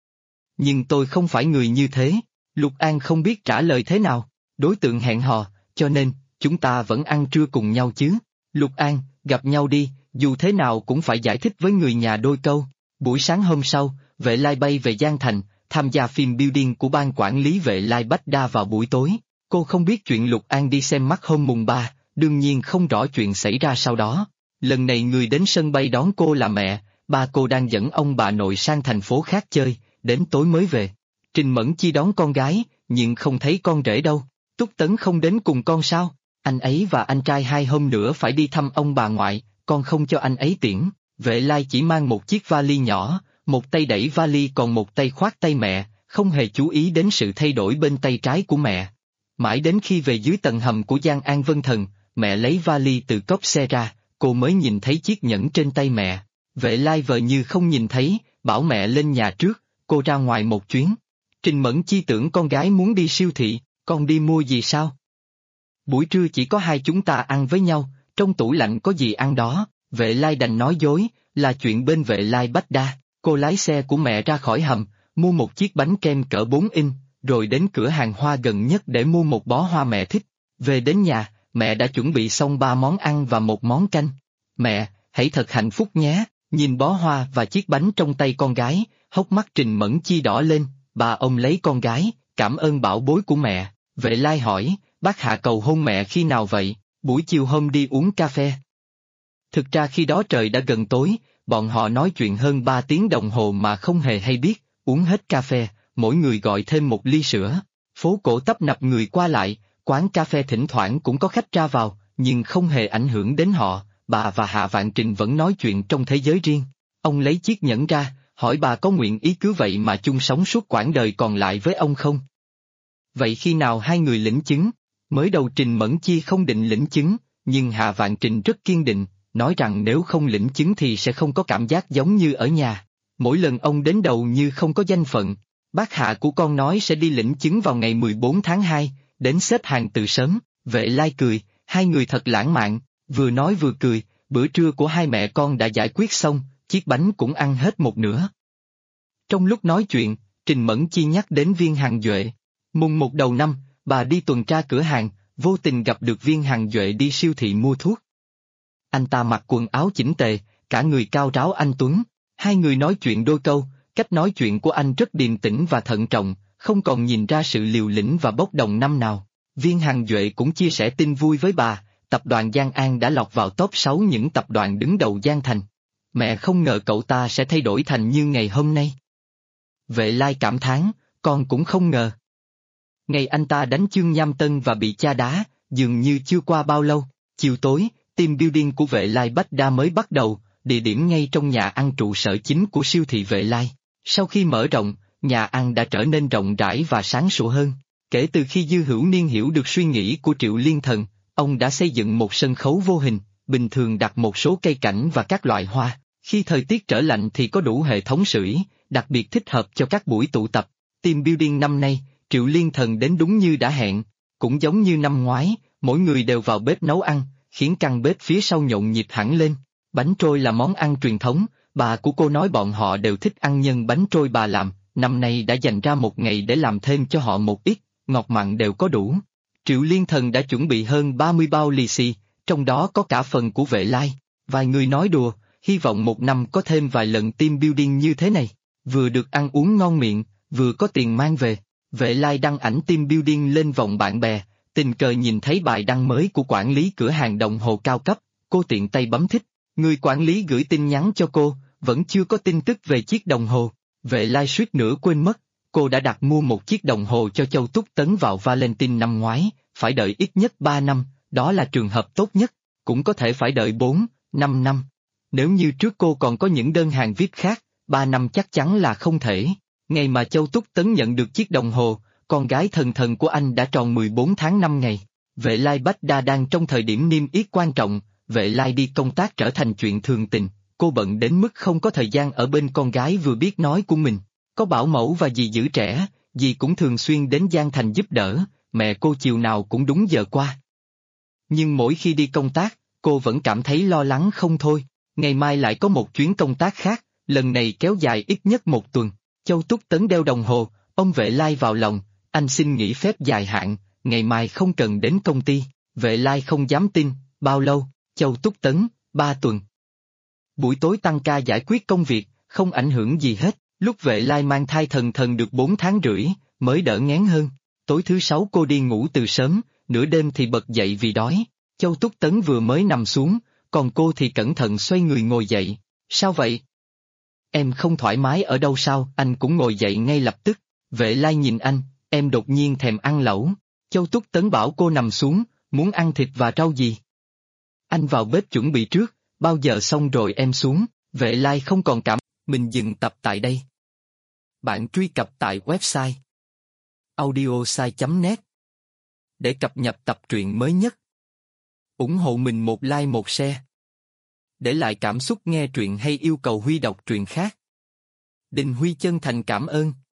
Nhưng tôi không phải người như thế. Lục An không biết trả lời thế nào. Đối tượng hẹn hò, cho nên, chúng ta vẫn ăn trưa cùng nhau chứ. Lục An, gặp nhau đi, dù thế nào cũng phải giải thích với người nhà đôi câu. Buổi sáng hôm sau, Vệ Lai bay về Giang Thành, tham gia phim building của ban quản lý Vệ Lai Bách Đa vào buổi tối. Cô không biết chuyện Lục An đi xem mắt hôm mùng 3, đương nhiên không rõ chuyện xảy ra sau đó. Lần này người đến sân bay đón cô là mẹ, ba cô đang dẫn ông bà nội sang thành phố khác chơi, đến tối mới về. Trình Mẫn Chi đón con gái, nhưng không thấy con rể đâu. Túc Tấn không đến cùng con sao? Anh ấy và anh trai 2 hôm nữa phải đi thăm ông bà ngoại, con không cho anh ấy tiễn. Vệ Lai chỉ mang một chiếc vali nhỏ, một tay đẩy vali còn một tay khoác tay mẹ, không hề chú ý đến sự thay đổi bên tay trái của mẹ. Mãi đến khi về dưới tầng hầm của Giang An Vân Thần, mẹ lấy vali từ cốp xe ra, cô mới nhìn thấy chiếc nhẫn trên tay mẹ. Vệ Lai vờ như không nhìn thấy, bảo mẹ lên nhà trước, cô ra ngoài một chuyến. Trình Mẫn Chi tưởng con gái muốn đi siêu thị, con đi mua gì sao? Buổi trưa chỉ có hai chúng ta ăn với nhau, trong tủ lạnh có gì ăn đó. Vệ Lai đành nói dối, là chuyện bên Vệ Lai Bách Đa. Cô lái xe của mẹ ra khỏi hầm, mua một chiếc bánh kem cỡ 4 inch, rồi đến cửa hàng hoa gần nhất để mua một bó hoa mẹ thích. Về đến nhà, mẹ đã chuẩn bị xong 3 món ăn và một món canh. Mẹ, hãy thật hạnh phúc nhé. Nhìn bó hoa và chiếc bánh trong tay con gái, hốc mắt Trình Mẫn Chi đỏ lên, bà ôm lấy con gái, cảm ơn bảo bối của mẹ. Vệ Lai hỏi, bác Hạ cầu hôn mẹ khi nào vậy? Buổi chiều hôm đi uống cà phê. Thực ra khi đó trời đã gần tối, bọn họ nói chuyện hơn 3 tiếng đồng hồ mà không hề hay biết, uống hết cà phê, mỗi người gọi thêm một ly sữa. Phố cổ tấp nập người qua lại, quán cà phê thỉnh thoảng cũng có khách ra vào, nhưng không hề ảnh hưởng đến họ. Bà và Hạ Vạn Trình vẫn nói chuyện trong thế giới riêng. Ông lấy chiếc nhẫn ra, hỏi bà có nguyện ý cứ vậy mà chung sống suốt quãng đời còn lại với ông không? Vậy khi nào hai người lĩnh chứng? Mới đầu Trình Mẫn Chi không định lĩnh chứng, nhưng Hạ Vạn Trình rất kiên định, nói rằng nếu không lĩnh chứng thì sẽ không có cảm giác giống như ở nhà. Mỗi lần ông đến đầu như không có danh phận. Bác Hạ của con nói sẽ đi lĩnh chứng vào ngày 14 tháng 2, đến xếp hàng từ sớm. Vệ Lai cười, hai người thật lãng mạn. Vừa nói vừa cười, bữa trưa của hai mẹ con đã giải quyết xong, chiếc bánh cũng ăn hết một nửa. Trong lúc nói chuyện, Trình Mẫn Chi nhắc đến Viên Hằng Duệ. Mùng 1 đầu năm, bà đi tuần tra cửa hàng, vô tình gặp được Viên Hằng Duệ đi siêu thị mua thuốc. Anh ta mặc quần áo chỉnh tề, cả người cao ráo anh tuấn. Hai người nói chuyện đôi câu, cách nói chuyện của anh rất điềm tĩnh và thận trọng, không còn nhìn ra sự liều lĩnh và bốc đồng năm nào. Viên Hằng Duệ cũng chia sẻ tin vui với bà. Tập đoàn Giang An đã lọt vào top 6 những tập đoàn đứng đầu Giang Thành. Mẹ không ngờ cậu ta sẽ thay đổi thành như ngày hôm nay. Vệ Lai cảm thán, con cũng không ngờ. Ngày anh ta đánh Chương Nham Tân và bị cha đá, dường như chưa qua bao lâu. Chiều tối, team building của Vệ Lai Bách Đa mới bắt đầu, địa điểm ngay trong nhà ăn trụ sở chính của siêu thị Vệ Lai. Sau khi mở rộng, nhà ăn đã trở nên rộng rãi và sáng sủa hơn. Kể từ khi Dư Hữu Niên hiểu được suy nghĩ của Triệu Liên Thần, ông đã xây dựng một sân khấu vô hình, bình thường đặt một số cây cảnh và các loại hoa. Khi thời tiết trở lạnh thì có đủ hệ thống sưởi, đặc biệt thích hợp cho các buổi tụ tập. Team building năm nay, Triệu Liên Thần đến đúng như đã hẹn. Cũng giống như năm ngoái, mỗi người đều vào bếp nấu ăn, khiến căn bếp phía sau nhộn nhịp hẳn lên. Bánh trôi là món ăn truyền thống, bà của cô nói bọn họ đều thích ăn nhân bánh trôi bà làm, năm nay đã dành ra một ngày để làm thêm cho họ một ít, ngọt mặn đều có đủ. Triệu Liên Thần đã chuẩn bị hơn 30 bao lì xì, trong đó có cả phần của Vệ Lai. Vài người nói đùa, hy vọng một năm có thêm vài lần team building như thế này, vừa được ăn uống ngon miệng, vừa có tiền mang về. Vệ Lai đăng ảnh team building lên vòng bạn bè, tình cờ nhìn thấy bài đăng mới của quản lý cửa hàng đồng hồ cao cấp, cô tiện tay bấm thích. Người quản lý gửi tin nhắn cho cô, vẫn chưa có tin tức về chiếc đồng hồ. Vệ Lai suýt nữa quên mất, cô đã đặt mua một chiếc đồng hồ cho Châu Túc Tấn vào Valentine năm ngoái, phải đợi ít nhất 3 năm, đó là trường hợp tốt nhất, cũng có thể phải đợi 4, 5 năm. Nếu như trước cô còn có những đơn hàng VIP khác, 3 năm chắc chắn là không thể. Ngày mà Châu Túc Tấn nhận được chiếc đồng hồ, con gái thần thần của anh đã tròn 14 tháng 5 ngày. Vệ Lai Bách Đa đang trong thời điểm niêm yết quan trọng, Vệ Lai đi công tác trở thành chuyện thường tình, cô bận đến mức không có thời gian ở bên con gái vừa biết nói của mình. Có bảo mẫu và dì giữ trẻ, dì cũng thường xuyên đến Giang Thành giúp đỡ, mẹ cô chiều nào cũng đúng giờ qua. Nhưng mỗi khi đi công tác, cô vẫn cảm thấy lo lắng không thôi, ngày mai lại có một chuyến công tác khác, lần này kéo dài ít nhất một tuần. Châu Túc Tấn đeo đồng hồ, ông Vệ Lai vào lòng, anh xin nghỉ phép dài hạn, ngày mai không cần đến công ty. Vệ Lai không dám tin, bao lâu? Châu Túc Tấn, 3 tuần. Buổi tối tăng ca giải quyết công việc, không ảnh hưởng gì hết, lúc Vệ Lai mang thai thần thần được 4 tháng rưỡi, mới đỡ ngén hơn. Tối thứ 6 cô đi ngủ từ sớm, nửa đêm thì bật dậy vì đói. Châu Túc Tấn vừa mới nằm xuống, còn cô thì cẩn thận xoay người ngồi dậy. Sao vậy? Em không thoải mái ở đâu sao? Anh cũng ngồi dậy ngay lập tức. Vệ Lai nhìn anh, em đột nhiên thèm ăn lẩu. Châu Túc Tấn bảo cô nằm xuống, muốn ăn thịt và rau gì? Anh vào bếp chuẩn bị trước, bao giờ xong rồi em xuống. Vệ Lai không còn cảm. Mình dừng tập tại đây. Bạn truy cập tại website audiosai.net để cập nhật tập truyện mới nhất. Ủng hộ mình một like một share. Để lại cảm xúc nghe truyện hay yêu cầu Huy đọc truyện khác. Đình Huy chân thành cảm ơn.